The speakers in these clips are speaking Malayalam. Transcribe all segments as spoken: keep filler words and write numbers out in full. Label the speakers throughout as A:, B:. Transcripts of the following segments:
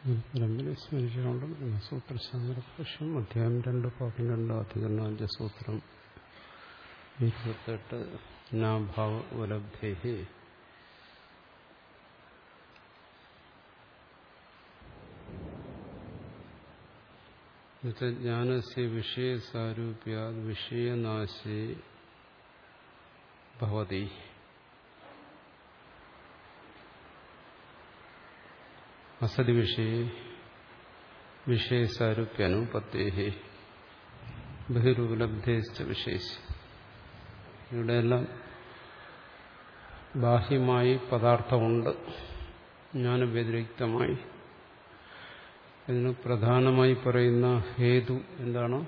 A: പരമ്പര സ്മരിച്ചുകൊണ്ട് ബ്രഹ്മസൂത്രശാസ്ത്രം അധ്യായം രണ്ട് പാഠം രണ്ട് അധികരണം അഞ്ച് സൂത്രം ഇരുപത്തെട്ട് നാഭാവ ഉപലബ്ധേഹി ജ്ഞാനസ്യ വിഷയസാരൂപ്യാദ് വിഷയനാശേ ഭവതി അസതി വിഷയ വിഷയസാരൂപ്യനുപത്തേഹി ബഹിരുപലബ്ധേശ്ച വിശേഷ. ഇവിടെയെല്ലാം ബാഹ്യമായി പദാർത്ഥമുണ്ട്, ജ്ഞാനവ്യതിരിക്തമായി. ഇതിന് പ്രധാനമായി പറയുന്ന ഹേതു എന്താണ്?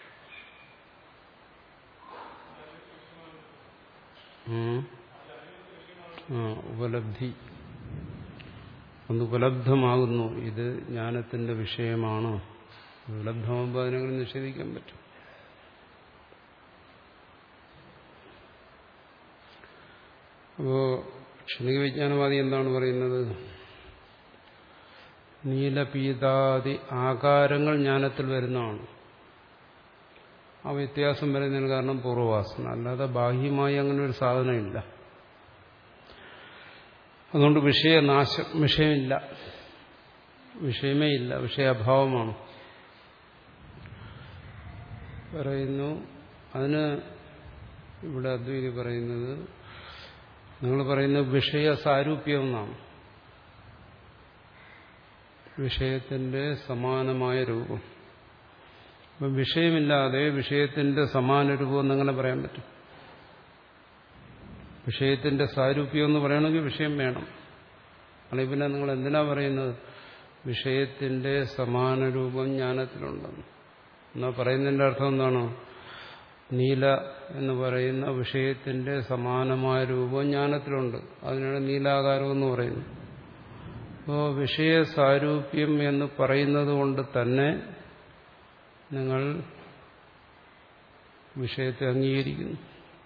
A: ഉപലബ്ധി. ഒന്ന് ഉപലബ്ധമാകുന്നു, ഇത് ജ്ഞാനത്തിന്റെ വിഷയമാണ്. ഉപലബ്ധമാകുമ്പോൾ അതിനെങ്ങനെ നിഷേധിക്കാൻ പറ്റും? അപ്പോ ക്ഷണിക വിജ്ഞാനവാദി എന്താണ് പറയുന്നത്? നീലപീതാദി ആകാരങ്ങൾ ജ്ഞാനത്തിൽ വരുന്നതാണ്. ആ വ്യത്യാസം വരുന്നതിന് കാരണം പൂർവ്വവാസന, അല്ലാതെ ബാഹ്യമായി അങ്ങനെ ഒരു സാധനമില്ല. അതുകൊണ്ട് വിഷയനാശം, വിഷയമില്ല, വിഷയമേ ഇല്ല, വിഷയാഭാവമാണ് പറയുന്നു. അതിന് ഇവിടെ അദ്വൈതി പറയുന്നത്, നിങ്ങൾ പറയുന്നത് വിഷയ സാരൂപ്യം എന്നാണ്. വിഷയത്തിന്റെ സമാനമായ രൂപം. അപ്പം വിഷയമില്ലാതെ വിഷയത്തിന്റെ സമാന രൂപം എന്നെങ്ങനെ പറയാൻ പറ്റും? വിഷയത്തിന്റെ സാരൂപ്യം എന്ന് പറയണമെങ്കിൽ വിഷയം വേണം. അല്ലെങ്കിൽ പിന്നെ നിങ്ങൾ എന്തിനാ പറയുന്നത് വിഷയത്തിന്റെ സമാന രൂപം ജ്ഞാനത്തിലുണ്ടെന്ന്? എന്നാ പറയുന്നതിന്റെ അർത്ഥം എന്താണ്? നീല എന്ന് പറയുന്ന വിഷയത്തിന്റെ സമാനമായ രൂപം ജ്ഞാനത്തിലുണ്ട്, അതിനാണ് നീലാകാരം എന്ന് പറയുന്നത്. അപ്പോൾ വിഷയ സാരൂപ്യം എന്ന് പറയുന്നത് കൊണ്ട് തന്നെ നിങ്ങൾ വിഷയത്തെ അംഗീകരിക്കുന്നു.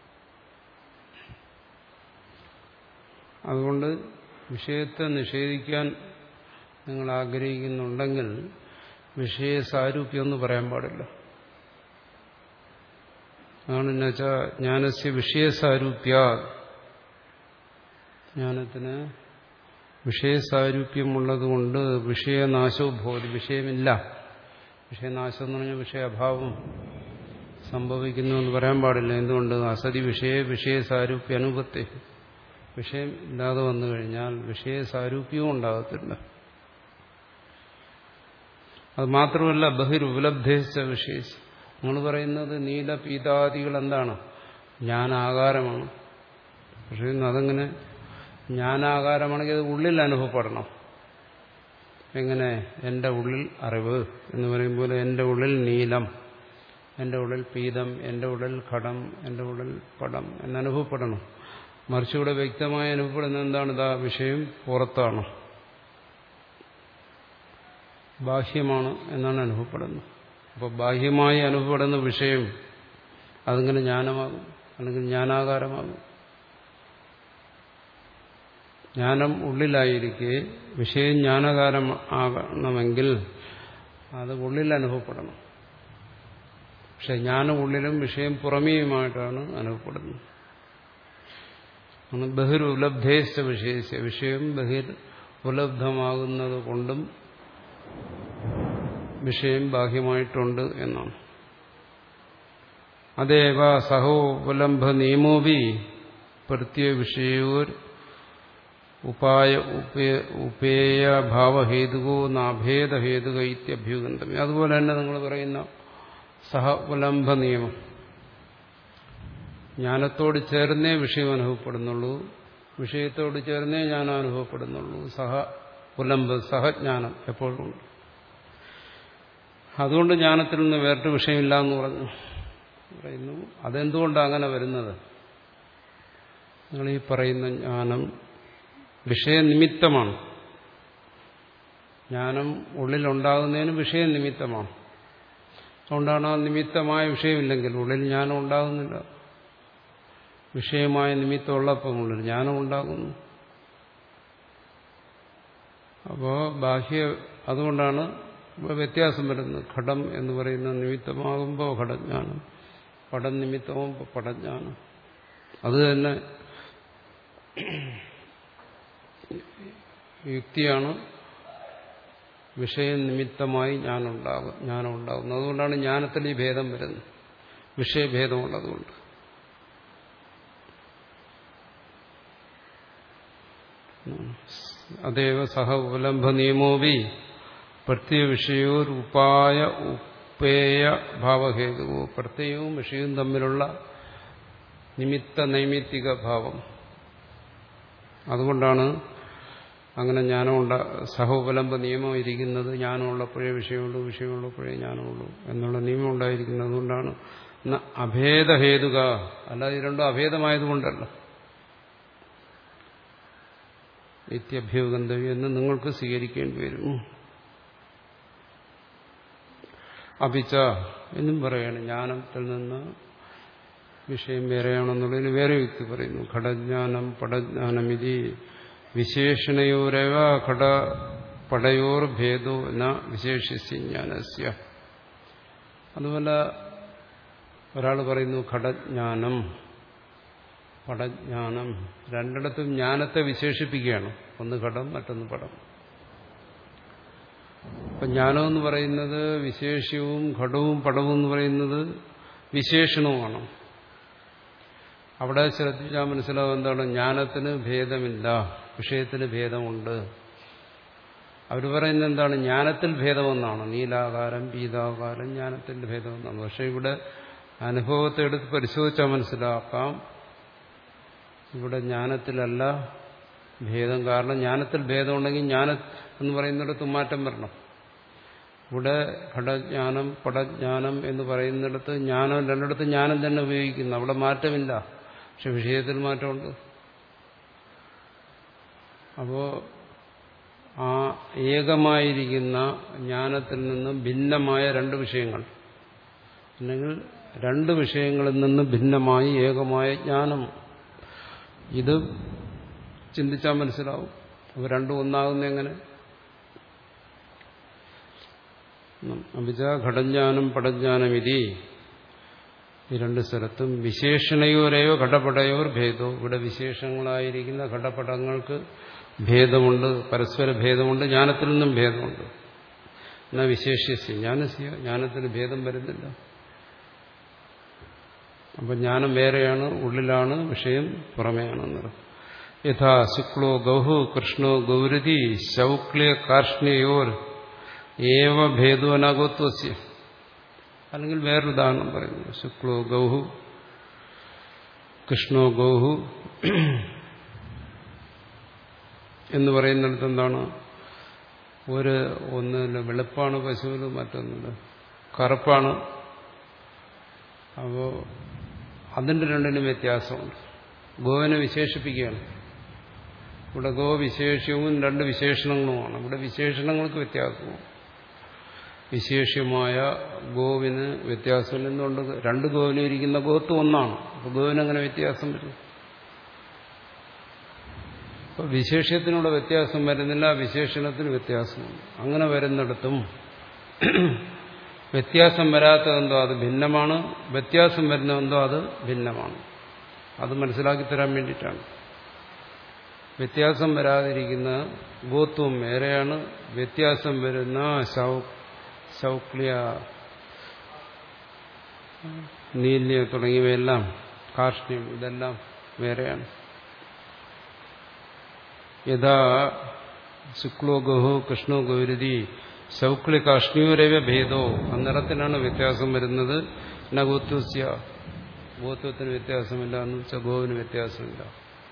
A: അതുകൊണ്ട് വിഷയത്തെ നിഷേധിക്കാൻ നിങ്ങൾ ആഗ്രഹിക്കുന്നുണ്ടെങ്കിൽ വിഷയ സാരൂപ്യം എന്ന് പറയാൻ പാടില്ല. അതാണെന്ന് വെച്ചാൽ ജ്ഞാനസ്യ വിഷയസാരൂപ്യ, ജ്ഞാനത്തിന് വിഷയസാരൂപ്യമുള്ളതുകൊണ്ട് വിഷയനാശവും ഭവതി, വിഷയമില്ല. വിഷയനാശം എന്ന് പറഞ്ഞാൽ വിഷയാഭാവം സംഭവിക്കുന്നു എന്ന് പറയാൻ പാടില്ല. എന്തുകൊണ്ട്? അസതി വിഷയ വിഷയസാരൂപ്യ അനുപത്തി. വിഷയം ഇല്ലാതെ വന്നു കഴിഞ്ഞാൽ വിഷയസാരൂപ്യവും ഉണ്ടാകത്തില്ല. അത് മാത്രമല്ല ബഹിരുപലബ്ധേശ്ച വിശേഷ. നിങ്ങൾ പറയുന്നത് നീലപീതാദികൾ എന്താണ്? ജ്ഞാനാകാരമാണ്. പക്ഷേ അതങ്ങനെ ജ്ഞാനാകാരമാണെങ്കിൽ അത് ഉള്ളിൽ അനുഭവപ്പെടണം. എങ്ങനെ? എൻ്റെ ഉള്ളിൽ അറിവ് എന്ന് പറയുമ്പോൾ എൻ്റെ ഉള്ളിൽ നീലം, എൻ്റെ ഉള്ളിൽ പീതം, എൻ്റെ ഉള്ളിൽ ഘടം, എൻ്റെ ഉള്ളിൽ പടം എന്നനുഭവപ്പെടണം. മറിച്ചിവിടെ വ്യക്തമായി അനുഭവപ്പെടുന്ന എന്താണ്? ഇതാ വിഷയം പുറത്താണ്, ബാഹ്യമാണ് എന്നാണ് അനുഭവപ്പെടുന്നത്. അപ്പോൾ ബാഹ്യമായി അനുഭവപ്പെടുന്ന വിഷയം അതിങ്ങനെ ജ്ഞാനമാകും, അല്ലെങ്കിൽ ജ്ഞാനാകാരമാകും. ജ്ഞാനം ഉള്ളിലായിരിക്കെ വിഷയം ജ്ഞാനാകാരം ആകണമെങ്കിൽ അത് ഉള്ളിൽ അനുഭവപ്പെടണം. പക്ഷെ ജ്ഞാനം ഉള്ളിലും വിഷയം പുറമേയുമായിട്ടാണ് അനുഭവപ്പെടുന്നത്. ബഹിർ ഉപലബ്ധേശ്ച വിശേഷ. വിഷയം ബഹിർ ഉപലബ്ധമാകുന്നത് കൊണ്ടും വിഷയം ബാഹ്യമായിട്ടുണ്ട് എന്നാണ്. അതേവ സഹോപലംബ നിയമോപി പ്രത്യ വിഷയോർ ഉപായ ഉപേയ ഭാവഹേതുകോ നാഭേദഹേതുക ഇത്യഭ്യുഗന്ധം. അതുപോലെ തന്നെ നിങ്ങൾ പറയുന്ന സഹ ഉപലംബ നിയമം, ജ്ഞാനത്തോട് ചേർന്നേ വിഷയം അനുഭവപ്പെടുന്നുള്ളൂ, വിഷയത്തോട് ചേർന്നേ ജ്ഞാനം അനുഭവപ്പെടുന്നുള്ളൂ. സഹ ഉലംബ സഹജ്ഞാനം എപ്പോഴും ഉണ്ട്. അതുകൊണ്ട് ജ്ഞാനത്തിൽ നിന്ന് വേറിട്ട് വിഷയമില്ല എന്ന് പറഞ്ഞു പറയുന്നു. അതെന്തുകൊണ്ടാണ് അങ്ങനെ വരുന്നത്? നിങ്ങൾ ഈ പറയുന്ന ജ്ഞാനം വിഷയനിമിത്തമാണ്. ജ്ഞാനം ഉള്ളിലുണ്ടാകുന്നതിന് വിഷയനിമിത്തമാണ്. അതുകൊണ്ടാണ് ആ നിമിത്തമായ വിഷയമില്ലെങ്കിൽ ഉള്ളിൽ ജ്ഞാനം ഉണ്ടാകുന്നില്ല. വിഷയമായ നിമിത്തമുള്ളപ്പം ഉള്ളിൽ ജ്ഞാനം ഉണ്ടാകുന്നു. അപ്പോൾ ബാഹ്യ അതുകൊണ്ടാണ് വ്യത്യാസം വരുന്നത്. ഘടം എന്ന് പറയുന്ന നിമിത്തമാകുമ്പോൾ ഘടജ്ഞാനം, പടം നിമിത്തമാകുമ്പോൾ പടജ്ഞാനം. അത് തന്നെ യുക്തിയാണ്. വിഷയ നിമിത്തമായി ജ്ഞാനമുണ്ടാകും ജ്ഞാനം ഉണ്ടാകുന്നത്. അതുകൊണ്ടാണ് ജ്ഞാനത്തിൽ ഈ ഭേദം വരുന്നത്, വിഷയഭേദമുള്ളതുകൊണ്ട്. അതേവ സഹ ഉപലംബ നിയമോപി പ്രത്യയ വിഷയോർ ഉപായ ഉപേയ ഭാവഹേതുവോ. പ്രത്യയവും വിഷയവും തമ്മിലുള്ള നിമിത്ത നൈമിത്തിക ഭാവം. അതുകൊണ്ടാണ് അങ്ങനെ ജ്ഞാനം ഉണ്ടാ സഹ ഉപലംബ നിയമം ഇരിക്കുന്നത്. ജ്ഞാനമുള്ളപ്പോഴേ വിഷയമുള്ളൂ, വിഷയമുള്ളപ്പോഴേ ജ്ഞാനമുള്ളൂ എന്നുള്ള നിയമം ഉണ്ടായിരിക്കുന്നത്. അതുകൊണ്ടാണ് അഭേദഹേതുക. അല്ലാതെ ഇത് രണ്ടും അഭേദമായതുകൊണ്ടല്ല. നിത്യഭ്യൂഗന്ധവ്യം എന്ന് നിങ്ങൾക്ക് സ്വീകരിക്കേണ്ടി വരും. അപിച്ച എന്നും പറയാണ് ജ്ഞാനത്തിൽ നിന്ന് വിഷയം വേറെയാണെന്നുള്ളതിന് വേറെ യുക്തി പറയുന്നു. ഘടജ്ഞാനം പടജ്ഞാനം ഇതി വിശേഷണയോരവ ഘട പടയോർ ഭേദോ ന വിശേഷിച്ച് ജ്ഞാനസ്യ. അതുപോലെ ഒരാൾ പറയുന്നു ഘടജ്ഞാനം പടജ്ഞാനം, രണ്ടിടത്തും ജ്ഞാനത്തെ വിശേഷിപ്പിക്കുകയാണ്. ഒന്ന് ഘടം, മറ്റൊന്ന് പടം. അപ്പൊ ജ്ഞാനം എന്ന് പറയുന്നത് വിശേഷ്യവും ഘടവും പടവും എന്ന് പറയുന്നത് വിശേഷണവുമാണ്. അവിടെ ശ്രദ്ധിച്ചാൽ മനസ്സിലാവും എന്താണ്, ജ്ഞാനത്തിന് ഭേദമില്ല, വിഷയത്തിന് ഭേദമുണ്ട്. അവർ പറയുന്നത് എന്താണ്, ജ്ഞാനത്തിൽ ഭേദമെന്നാണ്. നീലാകാരം പീതാകാരം ജ്ഞാനത്തിന്റെ ഭേദമെന്നാണ്. പക്ഷെ ഇവിടെ അനുഭവത്തെ എടുത്ത് പരിശോധിച്ചാൽ മനസ്സിലാക്കാം ഇവിടെ ജ്ഞാനത്തിലല്ല ഭേദം. കാരണം ജ്ഞാനത്തിൽ ഭേദമുണ്ടെങ്കിൽ ജ്ഞാനം എന്ന് പറയുന്നിടത്ത് മാറ്റം വരണം. ഇവിടെ ഘടജ്ഞാനം പടജ്ഞാനം എന്ന് പറയുന്നിടത്ത് ജ്ഞാനം രണ്ടിടത്ത് ജ്ഞാനം തന്നെ ഉപയോഗിക്കുന്നു. അവിടെ മാറ്റമില്ല, പക്ഷെ വിഷയത്തിൽ മാറ്റമുണ്ട്. അപ്പോ ആ ഏകമായിരിക്കുന്ന ജ്ഞാനത്തിൽ നിന്നും ഭിന്നമായ രണ്ട് വിഷയങ്ങൾ, അല്ലെങ്കിൽ രണ്ട് വിഷയങ്ങളിൽ നിന്ന് ഭിന്നമായി ഏകമായ ജ്ഞാനം, ഇത് ചിന്തിച്ചാൽ മനസ്സിലാവും. അപ്പോൾ രണ്ടും ഒന്നാകുന്ന എങ്ങനെ? അഭിജ ഘടജ്ഞാനം പടജ്ഞാനം ഇതി ഈ രണ്ട് സ്ഥലത്തും വിശേഷണയോരെയോ ഘടപടയോർ ഭേദോ. ഇവിടെ വിശേഷങ്ങളായിരിക്കുന്ന ഘടപടങ്ങൾക്ക് ഭേദമുണ്ട്, പരസ്പര ഭേദമുണ്ട്. ജ്ഞാനത്തിൽ നിന്നും ഭേദമുണ്ട്. എന്നാൽ വിശേഷ്യസ്യ ജ്ഞാനസ്യ ജ്ഞാനത്തിന് ഭേദം വരുന്നില്ല. അപ്പം ജ്ഞാനം വേറെയാണ്, ഉള്ളിലാണ്, വിഷയം പുറമെയാണെന്നത്. യഥാ ശുക്ലോ ഗൗഹു കൃഷ്ണോ ഗൗരതി ശൗക്ല്യ കാർഷ്ണ്യോർ ഏവ ഭേദോ അനാഗോത്വസ്യ. അല്ലെങ്കിൽ വേറൊരു ഉദാഹരണം പറയുന്നു. ശുക്ലോ ഗൗഹു കൃഷ്ണോ ഗൗഹു എന്ന് പറയുന്നിടത്ത് എന്താണ്, ഒരു ഒന്നില്ല വെളുപ്പാണ് പശുവിന്, മറ്റൊന്നില്ല കറുപ്പാണ്. അപ്പോൾ അതിൻ്റെ രണ്ടിനും വ്യത്യാസമുണ്ട്. ഗോവിനെ വിശേഷിപ്പിക്കുകയാണ്. ഇവിടെ ഗോ വിശേഷ്യവും രണ്ട് വിശേഷണങ്ങളുമാണ്. ഇവിടെ വിശേഷണങ്ങൾക്ക് വ്യത്യാസവും. വിശേഷ്യമായ ഗോവിന് വ്യത്യാസം എന്തുകൊണ്ട്? രണ്ട് ഗോവിനും ഇരിക്കുന്ന ഗോത്ത് ഒന്നാണ്. അപ്പോൾ ഗോവിനങ്ങനെ വ്യത്യാസം വരും. അപ്പോൾ വിശേഷ്യത്തിനുള്ള വ്യത്യാസം വരുന്നില്ല, വിശേഷണത്തിന് വ്യത്യാസമുണ്ട്. അങ്ങനെ വരുന്നിടത്തും വ്യത്യാസം വരാത്തതെന്തോ അത് ഭിന്നമാണ്, വ്യത്യാസം വരുന്നതെന്തോ അത് ഭിന്നമാണ്. അത് മനസ്സിലാക്കി തരാൻ വേണ്ടിയിട്ടാണ്. വ്യത്യാസം വരാതിരിക്കുന്ന ഗോത്വം വേറെയാണ്, വ്യത്യാസം വരുന്ന ശൗക്ല്യ നീല്യ തുടങ്ങിയവയെല്ലാം കാർഷ്ണ്യം ഇതെല്ലാം വേറെയാണ്. യഥാ ശുക്ലോ ഗഹോ കൃഷ്ണോ ഗൗരതി ശൗക്ല്യ കാഷ്ണ്യോരവ ഭേദോ. അന്നിടത്തിനാണ് വ്യത്യാസം വരുന്നത്. ന ഗോത്വസ്യ ഗോത്വത്തിന് വ്യത്യാസമില്ല എന്ന് വെച്ചാൽ ഗോവിന് വ്യത്യാസമില്ല.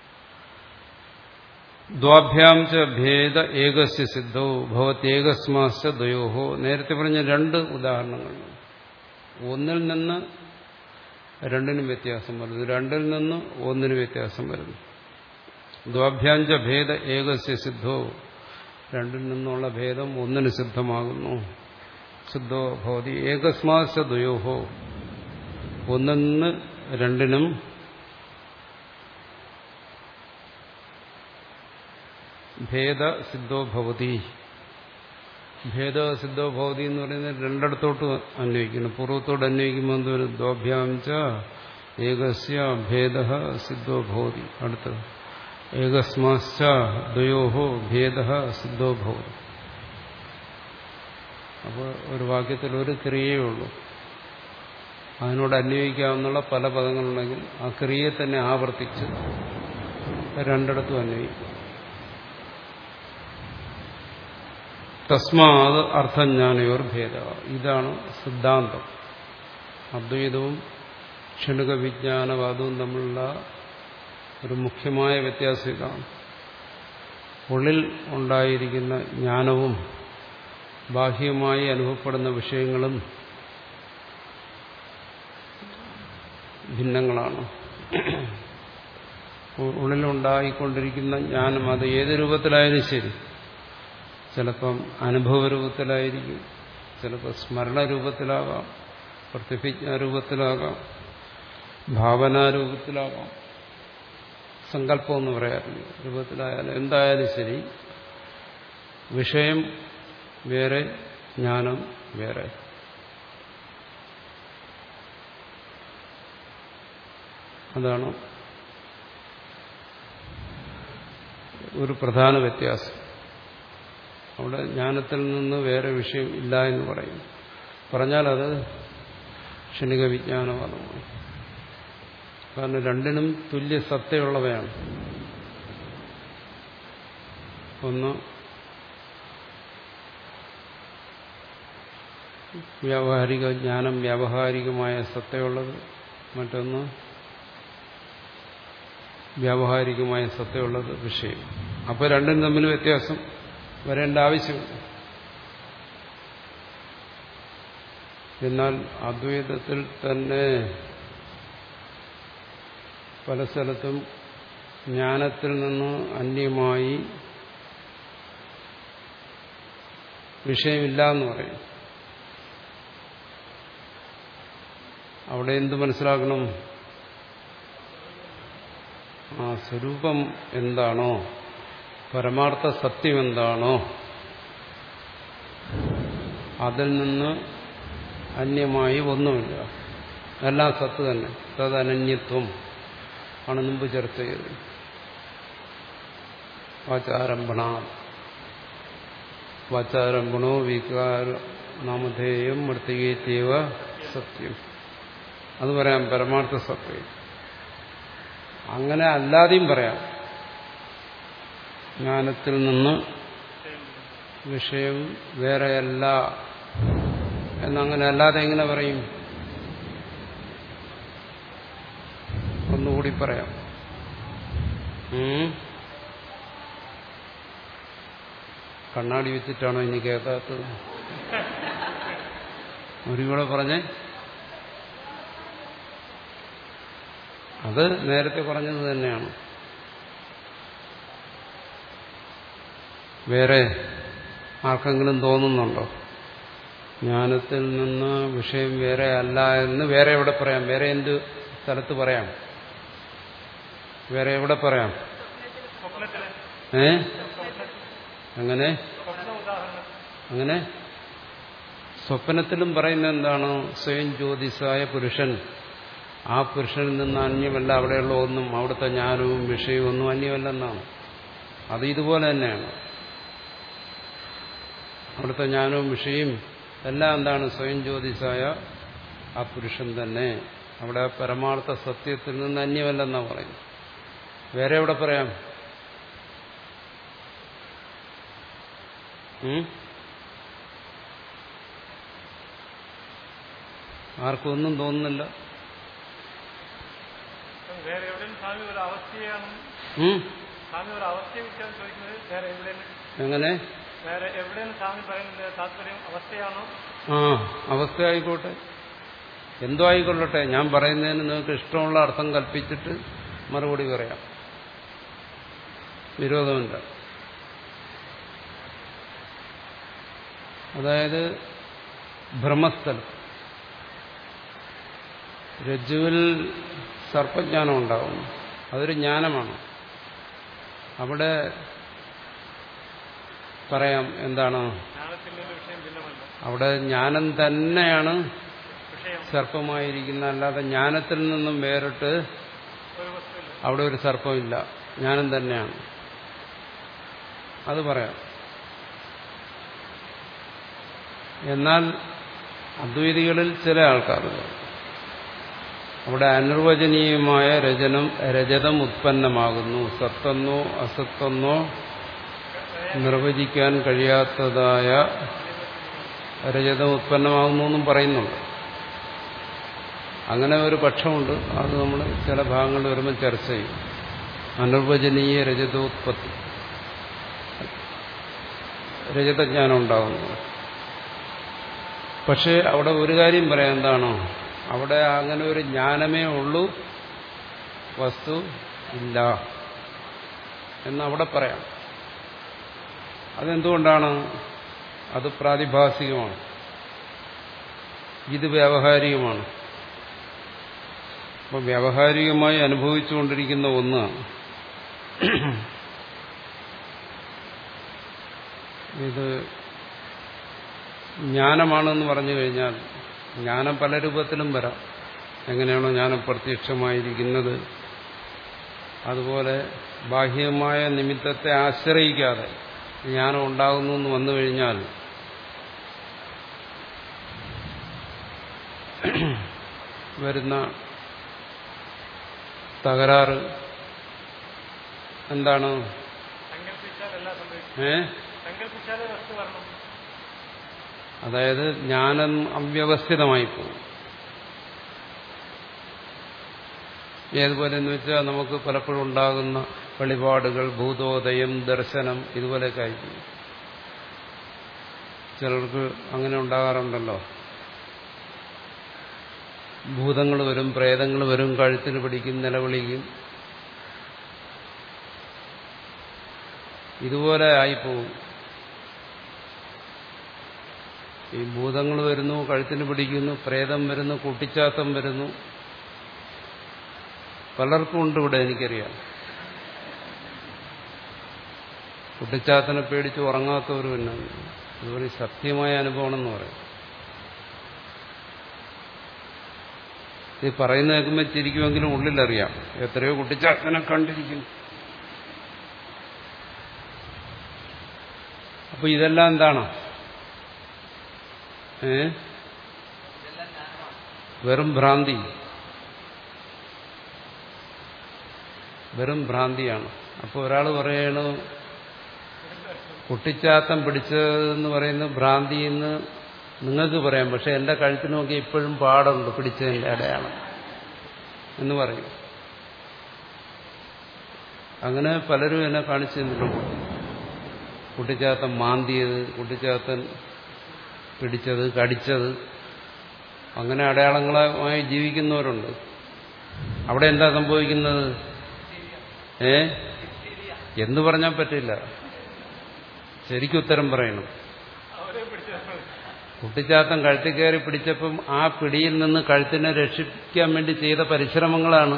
A: ദ്വാഭ്യാം ച ഭേദ ഏകസ്യ സിദ്ധോ ഭവത്യേകസ്മാശ്ച ദ്വയോഹോ. നേരത്തെ പറഞ്ഞ രണ്ട് ഉദാഹരണങ്ങൾ. ഒന്നിൽ നിന്ന് രണ്ടിനും വ്യത്യാസം വരുന്നു, രണ്ടിൽ നിന്ന് ഒന്നിന് വ്യത്യാസം വരുന്നു. ദ്വാഭ്യാം ച ഭേദ ഏകസ്യ സിദ്ധോ. രണ്ടിൽ നിന്നുള്ള ഭേദം ഒന്നിന് സിദ്ധമാകുന്നു. സിദ്ധോ ഭവതി ഏകസ്മാശ്ച ദ്വയോഹോ. ഒന്നിൽ നിന്ന് രണ്ടിനും ഭേദ സിദ്ധോ ഭവതി. ഭേദ സിദ്ധോ ഭവതി എന്ന് പറയുന്നത് രണ്ടിടത്തോട്ട് അന്വയിക്കുന്നു. പൂർവ്വത്തോട് അന്വയിക്കുമ്പോൾ എന്തൊരു ദ്വഭ്യാംച ഏകസ്യ ഭേദ സിദ്ധോ ഭവതി. അടുത്തത് ഏകസ്മാശ്ച ദ്വയോഹോ ഭേദ സിദ്ധോ ഭവതി. അപ്പോൾ ഒരു വാക്യത്തിൽ ഒരു ക്രിയയേ ഉള്ളൂ. അതിനോട് അന്വയിക്കാവുന്ന പല പദങ്ങളുണ്ടെങ്കിൽ ആ ക്രിയയെ തന്നെ ആവർത്തിച്ച് രണ്ടിടത്തും അന്വയിക്കും. തസ്മാത് അർത്ഥജ്ഞാനയോർ ഭേദ. ഇതാണ് സിദ്ധാന്തം. അദ്വൈതവും ക്ഷണിക വിജ്ഞാനവാദവും തമ്മിലുള്ള ഒരു മുഖ്യമായ വ്യത്യാസം ഇതാണ്. ഉള്ളിൽ ഉണ്ടായിരിക്കുന്ന ജ്ഞാനവും ബാഹ്യമായി അനുഭവപ്പെടുന്ന വിഷയങ്ങളും ഭിന്നങ്ങളാണ്. ഉള്ളിലുണ്ടായിക്കൊണ്ടിരിക്കുന്ന ജ്ഞാനം അത് ഏത് രൂപത്തിലായാലും ശരി, ചിലപ്പം അനുഭവരൂപത്തിലായിരിക്കും, ചിലപ്പോൾ സ്മരണരൂപത്തിലാകാം, പ്രതിഭിജ്ഞാരൂപത്തിലാകാം, ഭാവനാരൂപത്തിലാകാം, സങ്കല്പമെന്ന് പറയാറില്ല, രൂപത്തിലായാലും എന്തായാലും ശരി, വിഷയം വേറെ, ജ്ഞാനം വേറെ. അതാണ് ഒരു പ്രധാന വ്യത്യാസം. അവിടെ ജ്ഞാനത്തിൽ നിന്ന് വേറെ വിഷയം ഇല്ല എന്ന് പറയും. പറഞ്ഞാൽ അത് ക്ഷണിക വിജ്ഞാനവാദമാണ്. കാരണം രണ്ടിനും തുല്യ സത്തയുള്ളവയാണ്. ഒന്ന് വ്യാവഹാരിക ജ്ഞാനം, വ്യാവഹാരികമായ സത്തയുള്ളത്. മറ്റൊന്ന് വ്യാവഹാരികമായ സത്തയുള്ളത് വിഷയം. അപ്പോൾ രണ്ടും തമ്മിൽ വ്യത്യാസം വരേണ്ട ആവശ്യമില്ല. എന്നാൽ അദ്വൈതത്തിൽ തന്നെ പല സ്ഥലത്തും ജ്ഞാനത്തിൽ നിന്ന് അന്യമായി വിഷയമില്ല എന്ന് പറയും. അവിടെ എന്ത് മനസ്സിലാക്കണം? ആ സ്വരൂപം എന്താണോ, പരമാർത്ഥ സത്യം എന്താണോ, അതിൽ നിന്ന് അന്യമായി ഒന്നുമില്ല. എല്ലാം സത്ത് തന്നെ. തദനന്യത്വം ആണ് മുമ്പ് ചർച്ച ചെയ്തത്. വാചാരംഭണ വാചാരംഭണോ വികാര നാമധേയം മൃത്തികേത്യവ സത്യം. അത് പറയാം പരമാർത്ഥ സത്യം. അങ്ങനെ അല്ലാതെയും പറയാം. ജ്ഞാനത്തിൽ നിന്ന് വിഷയം വേറെയല്ല എന്നങ്ങനെ അല്ലാതെ എങ്ങനെ പറയും? ഒന്നുകൂടി പറയാം. കണ്ണാടി വെച്ചിട്ടാണോ ഇനി കേൾക്കാത്തത്? ഒരു കൂടെ പറഞ്ഞേ. അത് നേരത്തെ പറഞ്ഞത് തന്നെയാണ്. വേറെ ആർക്കെങ്കിലും തോന്നുന്നുണ്ടോ ജ്ഞാനത്തിൽ നിന്ന് വിഷയം വേറെ അല്ല എന്ന്? വേറെ എവിടെ പറയാം? വേറെ എന്ത് സ്ഥലത്ത് പറയാം? വേറെ എവിടെ പറയാം? ഏ അങ്ങനെ അങ്ങനെ സ്വപ്നത്തിലും പറയുന്ന എന്താണ്? സ്വയം ജ്യോതിസായ പുരുഷൻ, ആ പുരുഷനിൽ നിന്ന് അന്യമല്ല അവിടെയുള്ള ഒന്നും, അവിടുത്തെ ജ്ഞാനവും വിഷയവും ഒന്നും അന്യമല്ലെന്നാണ്. അത് ഇതുപോലെ തന്നെയാണ്. അവിടുത്തെ ജ്ഞാനവും വിഷയം എല്ലാം എന്താണ്? സ്വയം ജ്യോതിസായ ആ പുരുഷൻ തന്നെ. അവിടെ പരമാർത്ഥ സത്യത്തിൽ നിന്ന് അന്യമല്ലെന്നാണ് പറയുന്നത്. വേറെ എവിടെ പറയാം? ആർക്കും ഒന്നും തോന്നുന്നില്ല.
B: വേറെ എവിടെയും സ്വാമി ഒരു അവസ്ഥയാണ് സ്വാമി ഒരു അവസ്ഥയെ കുറിച്ചാണ് ചോദിക്കുന്നത്. വേറെ എവിടെയും
A: എങ്ങനെ
B: വേറെ എവിടെയും സ്വാമി പറയുന്നത് താല്പര്യം അവസ്ഥയാണോ?
A: ആ അവസ്ഥ ആയിക്കോട്ടെ, എന്തോ ആയിക്കൊള്ളട്ടെ. ഞാൻ പറയുന്നതിന് നിങ്ങൾക്ക് ഇഷ്ടമുള്ള അർത്ഥം കൽപ്പിച്ചിട്ട് മറുപടി പറയാം. വിരോധമില്ല. അതായത് ബ്രഹ്മസ്ഥലം രജ്ജുവിൽ സർപ്പജ്ഞാനം ഉണ്ടാകുന്നു. അതൊരു ജ്ഞാനമാണ്. അവിടെ പറയാം എന്താണ്? അവിടെ ജ്ഞാനം തന്നെയാണ് സർപ്പമായിരിക്കുന്നത്, അല്ലാതെ ജ്ഞാനത്തിൽ നിന്നും വേറിട്ട് അവിടെ ഒരു സർപ്പമില്ല, ജ്ഞാനം തന്നെയാണ്. അത് പറയാം. എന്നാൽ അദ്വൈതികളിൽ ചില ആൾക്കാരുണ്ട്, അവിടെ അനിർവചനീയമായ രചനം രജതം ഉത്പന്നമാകുന്നു, സത്തെന്നോ അസത്തെന്നോ നിർവചിക്കാൻ കഴിയാത്തതായ രജതം ഉത്പന്നമാകുന്നു എന്നും പറയുന്നുണ്ട്. അങ്ങനെ ഒരു പക്ഷമുണ്ട്, അത് നമ്മൾ ചില ഭാഗങ്ങളിൽ വരുമ്പോൾ ചർച്ച ചെയ്യും. അനിർവചനീയ രജതോത്പത്തി, രജതജ്ഞാനം ഉണ്ടാകുന്നു. പക്ഷെ അവിടെ ഒരു കാര്യം പറയാം, എന്താണോ അവിടെ അങ്ങനെ ഒരു ജ്ഞാനമേ ഉള്ളൂ, വസ്തു ഇല്ല എന്നവിടെ പറയാം. അതെന്തുകൊണ്ടാണ്? അത് പ്രാതിഭാസികമാണ്, ഇത് വ്യാവഹാരികമാണ്. അപ്പോൾ വ്യാവഹാരികമായി അനുഭവിച്ചുകൊണ്ടിരിക്കുന്ന ഒന്ന് ഇത് ജ്ഞാനമാണെന്ന് പറഞ്ഞു കഴിഞ്ഞാൽ ജ്ഞാനം പല രൂപത്തിലും വരാം. എങ്ങനെയാണോ ജ്ഞാനം പ്രത്യക്ഷമായിരിക്കുന്നത് അതുപോലെ ബാഹ്യമായ നിമിത്തത്തെ ആശ്രയിക്കാതെ ജ്ഞാനം ഉണ്ടാകുന്നു എന്ന് വന്നു കഴിഞ്ഞാൽ വരുന്ന തകരാറ് എന്താണ്? ഏ അതായത് ജ്ഞാനം അവ്യവസ്ഥിതമായി പോകും. ഏതുപോലെ എന്ന് വെച്ചാൽ നമുക്ക് പലപ്പോഴും ഉണ്ടാകുന്ന വെളിപാടുകൾ, ഭൂതോദയം, ദർശനം, ഇതുപോലെയൊക്കെ ആയിരിക്കും. ചിലർക്ക് അങ്ങനെ ഉണ്ടാകാറുണ്ടല്ലോ. ഭൂതങ്ങൾ വരും, പ്രേതങ്ങൾ വരും, കഴുത്തിന് പിടിക്കും, നിലവിളിക്കും, ഇതുപോലെ ആയിപ്പോവും. ഈ ഭൂതങ്ങൾ വരുന്നു, കഴുത്തിന് പിടിക്കുന്നു, പ്രേതം വരുന്നു, കുട്ടിച്ചാത്തം വരുന്നു, പലർക്കും ഉണ്ട് ഇവിടെ, എനിക്കറിയാം. കുട്ടിച്ചാത്തനെ പേടിച്ച് ഉറങ്ങാത്തവരും തന്നെ. ഇതൊരു സത്യമായ അനുഭവമാണെന്ന് പറയും. ഇത് പറയുന്ന കേൾക്കുമ്പോൾ ചിരിക്കുമെങ്കിലും ഉള്ളിലറിയാം എത്രയോ കുട്ടിച്ചാത്തനെ കണ്ടിരിക്കുന്നു. അപ്പൊ ഇതെല്ലാം എന്താണ്? ഏ വെറും ഭ്രാന്തി, വെറും ഭ്രാന്തിയാണ്. അപ്പോൾ ഒരാൾ പറയണു കുട്ടിച്ചാത്തം പിടിച്ചതെന്ന് പറയുന്നത് ഭ്രാന്തി എന്ന് നിങ്ങൾക്ക് പറയാം, പക്ഷെ എന്റെ കഴുത്തിന് നോക്കി ഇപ്പോഴും പാടുണ്ട് പിടിച്ചതിന്റെ അടയാളം എന്ന് പറയും. അങ്ങനെ പലരും എന്നെ കാണിച്ചു തന്നിട്ടുണ്ട്. കുട്ടിച്ചാത്തൻ മാന്തിയത്, കുട്ടിച്ചാത്തൻ പിടിച്ചത്, കടിച്ചത്, അങ്ങനെ അടയാളങ്ങളുമായി ജീവിക്കുന്നവരുണ്ട്. അവിടെ എന്താ സംഭവിക്കുന്നത്? ഏ എന്ന് പറഞ്ഞാൽ പറ്റില്ല, ശരിക്കും ഉത്തരം പറയണം. കുട്ടിച്ചാത്തൻ കഴുത്തിൽ കയറി പിടിച്ചപ്പം ആ പിടിയിൽ നിന്ന് കഴുത്തിനെ രക്ഷിക്കാൻ വേണ്ടി ചെയ്ത പരിശ്രമങ്ങളാണ്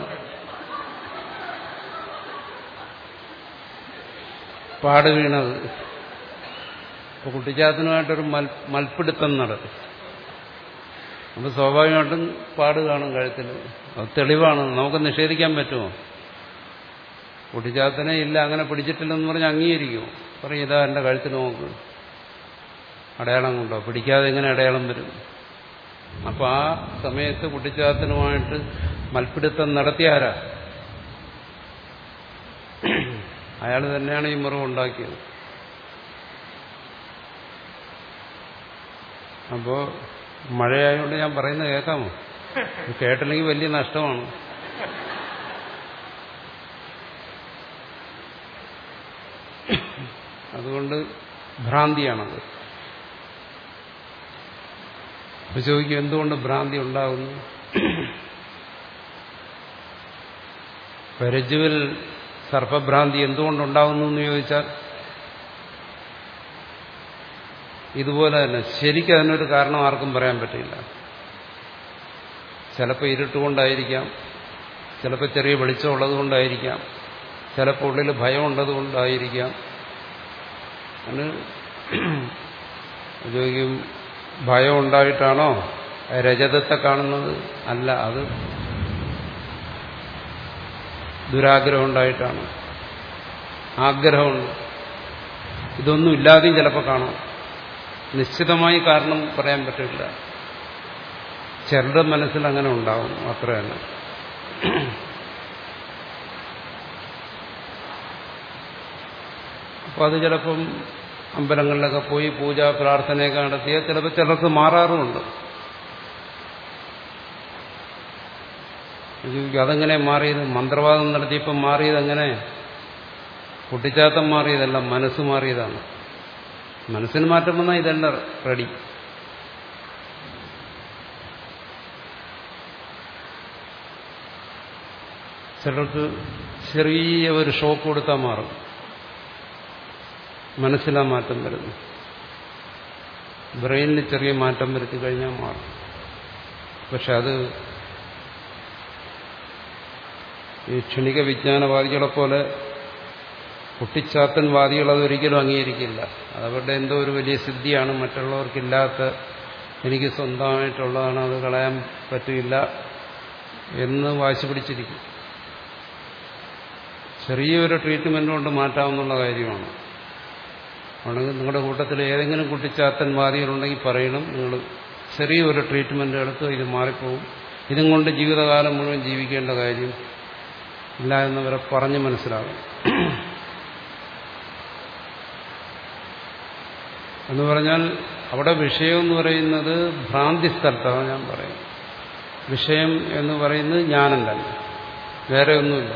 A: പാട് വീണത്. അപ്പൊ കുട്ടിച്ചാത്തനുമായിട്ടൊരു മൽ മൽപ്പിടുത്തം നടക്കും. അപ്പൊ സ്വാഭാവികമായിട്ടും പാട് കാണും കഴുത്തിൽ. അത് തെളിവാണ്, നമുക്ക് നിഷേധിക്കാൻ പറ്റുമോ? കുട്ടിച്ചാത്തനെ ഇല്ല അങ്ങനെ പിടിച്ചിട്ടില്ലെന്ന് പറഞ്ഞ് അംഗീകരിക്കുമോ? പറയും ഇതാ എന്റെ കഴുത്തിന് നോക്ക്, അടയാളം കൊണ്ടോ? പിടിക്കാതെ എങ്ങനെ അടയാളം വരും? അപ്പൊ ആ സമയത്ത് കുട്ടിച്ചാത്തനുമായിട്ട് മൽപ്പിടുത്തം നടത്തിയാരാ? അയാൾ തന്നെയാണ് ഈ മുറിവ് ഉണ്ടാക്കിയത്. അപ്പോ മഴയായതുകൊണ്ട് ഞാൻ പറയുന്നത് കേൾക്കാമോ? കേട്ടില്ലെങ്കിൽ വലിയ നഷ്ടമാണ്. അതുകൊണ്ട് ഭ്രാന്തിയാണത്. അപ്പൊ ചോദിക്കും എന്തുകൊണ്ട് ഭ്രാന്തി ഉണ്ടാകുന്നു? രജ്ജുവിൽ സർപ്പഭ്രാന്തി എന്തുകൊണ്ടുണ്ടാകുന്നു എന്ന് ചോദിച്ചാൽ ഇതുപോലെ തന്നെ ശരിക്കും അതിനൊരു കാരണം ആർക്കും പറയാൻ പറ്റില്ല. ചിലപ്പോൾ ഇരുട്ടുകൊണ്ടായിരിക്കാം, ചിലപ്പോൾ ചെറിയ വെളിച്ചമുള്ളത് കൊണ്ടായിരിക്കാം, ചിലപ്പോൾ ഉള്ളിൽ ഭയം ഉള്ളത് കൊണ്ടായിരിക്കാം. അതിന് ചോദിക്കും ഭയം ഉണ്ടായിട്ടാണോ രജതത്തെ കാണുന്നത്? അല്ല, അത് ദുരാഗ്രഹം ഉണ്ടായിട്ടാണ്. ആഗ്രഹമുണ്ട്. ഇതൊന്നും ഇല്ലാതെയും ചിലപ്പോൾ കാണാം. നിശ്ചിതമായി കാരണം പറയാൻ പറ്റില്ല. ചിലരുടെ മനസ്സിൽ അങ്ങനെ ഉണ്ടാവും, അത്ര തന്നെ. അപ്പോൾ അത് ചിലപ്പം അമ്പലങ്ങളിലൊക്കെ പോയി പൂജ പ്രാർത്ഥനയൊക്കെ നടത്തിയാൽ ചിലപ്പോൾ ചിലർക്ക് മാറാറുമുണ്ട്. അതെങ്ങനെ മാറിയത്? മന്ത്രവാദം നടത്തിയപ്പം മാറിയത് എങ്ങനെ? കുട്ടിച്ചാത്തം മാറിയതല്ല, മനസ്സ് മാറിയതാണ്. മനസ്സിന് മാറ്റം വന്നാൽ ഇതെല്ലാം റെഡി. ചിലർക്ക് ചെറിയ ഒരു ഷോക്ക് കൊടുത്താൽ മാറും. മനസ്സിലാ മാറ്റം വരുന്നു. ബ്രെയിനിൽ ചെറിയ മാറ്റം വരുത്തി കഴിഞ്ഞാൽ മാറും. പക്ഷെ അത് ഈ ക്ഷണിക വിജ്ഞാനവാദികളെ പോലെ കുട്ടിച്ചാത്തൻവാദികൾ അതൊരിക്കലും അംഗീകരിക്കില്ല. അതവരുടെ എന്തോ ഒരു വലിയ സിദ്ധിയാണ്, മറ്റുള്ളവർക്കില്ലാത്ത, എനിക്ക് സ്വന്തമായിട്ടുള്ളതാണ്, അത് കളയാൻ പറ്റില്ല എന്ന് വാശി പിടിച്ചിരിക്കും. ചെറിയൊരു ട്രീറ്റ്മെന്റ് കൊണ്ട് മാറ്റാവുന്ന കാര്യമാണ്. ആണെങ്കിൽ നിങ്ങളുടെ കൂട്ടത്തിൽ ഏതെങ്കിലും കുട്ടിച്ചാത്തൻവാദികളുണ്ടെങ്കിൽ പറയണം, നിങ്ങൾ ചെറിയൊരു ട്രീറ്റ്മെന്റ് എടുത്ത് ഇത് മാറിപ്പോവും, ഇതും കൊണ്ട് ജീവിതകാലം മുഴുവൻ ജീവിക്കേണ്ട കാര്യം ഇല്ല എന്നവരെ പറഞ്ഞ് മനസ്സിലാകും. എന്ന് പറഞ്ഞാൽ അവിടെ വിഷയം എന്ന് പറയുന്നത് ഭ്രാന്തി സ്ഥലത്താണ്. ഞാൻ പറയും, വിഷയം എന്ന് പറയുന്നത് ജ്ഞാനം തന്നെ, വേറെ ഒന്നുമില്ല.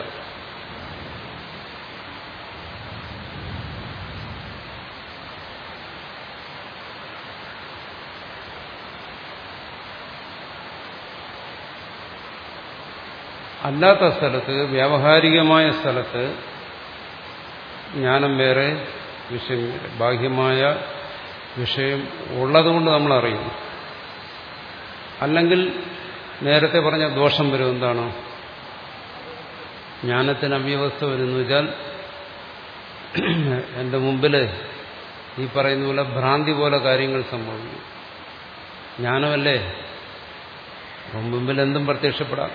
A: അല്ലാത്ത സ്ഥലത്ത്, വ്യാവഹാരികമായ സ്ഥലത്ത് ജ്ഞാനം വേറെ, വിഷയം വേറെ. ബാഹ്യമായ വിഷയം ഉള്ളതുകൊണ്ട് നമ്മൾ അറിയുന്നു. അല്ലെങ്കിൽ നേരത്തെ പറഞ്ഞ ദോഷം വരും. എന്താണ്? ജ്ഞാനത്തിന് അവ്യവസ്ഥ വരുന്നു വെച്ചാൽ എൻ്റെ മുമ്പിൽ ഈ പറയുന്ന പോലെ ഭ്രാന്തി പോലെ കാര്യങ്ങൾ സംഭവിക്കും. ജ്ഞാനമല്ലേ, അപ്പം മുമ്പിൽ എന്തും പ്രത്യക്ഷപ്പെടാം.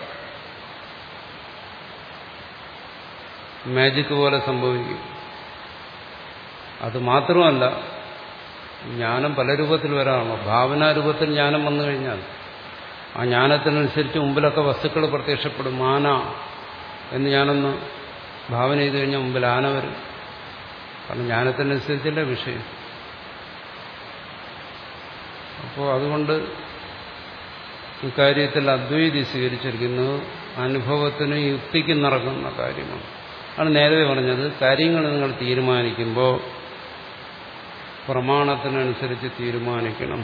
A: മാജിക് പോലെ സംഭവിക്കും. അത് മാത്രമല്ല, ജ്ഞാനം പല രൂപത്തിൽ വരാമോ. ഭാവനാരൂപത്തിൽ ജ്ഞാനം വന്നു കഴിഞ്ഞാൽ ആ ജ്ഞാനത്തിനനുസരിച്ച് മുമ്പിലൊക്കെ വസ്തുക്കൾ പ്രത്യക്ഷപ്പെടും. ആന എന്ന് ഞാനൊന്ന് ഭാവന ചെയ്ത് കഴിഞ്ഞാൽ മുമ്പിൽ ആന വരും. കാരണം ജ്ഞാനത്തിനനുസരിച്ചല്ലേ വിഷയം. അപ്പോൾ അതുകൊണ്ട് ഇക്കാര്യത്തിൽ അദ്വൈതി സ്വീകരിച്ചിരിക്കുന്നത് അനുഭവത്തിന് യുക്തിക്ക് നടക്കുന്ന കാര്യമാണ്. ആണ് നേരത്തെ പറഞ്ഞത്, കാര്യങ്ങൾ നിങ്ങൾ തീരുമാനിക്കുമ്പോൾ പ്രമാണത്തിനനുസരിച്ച് തീരുമാനിക്കണം.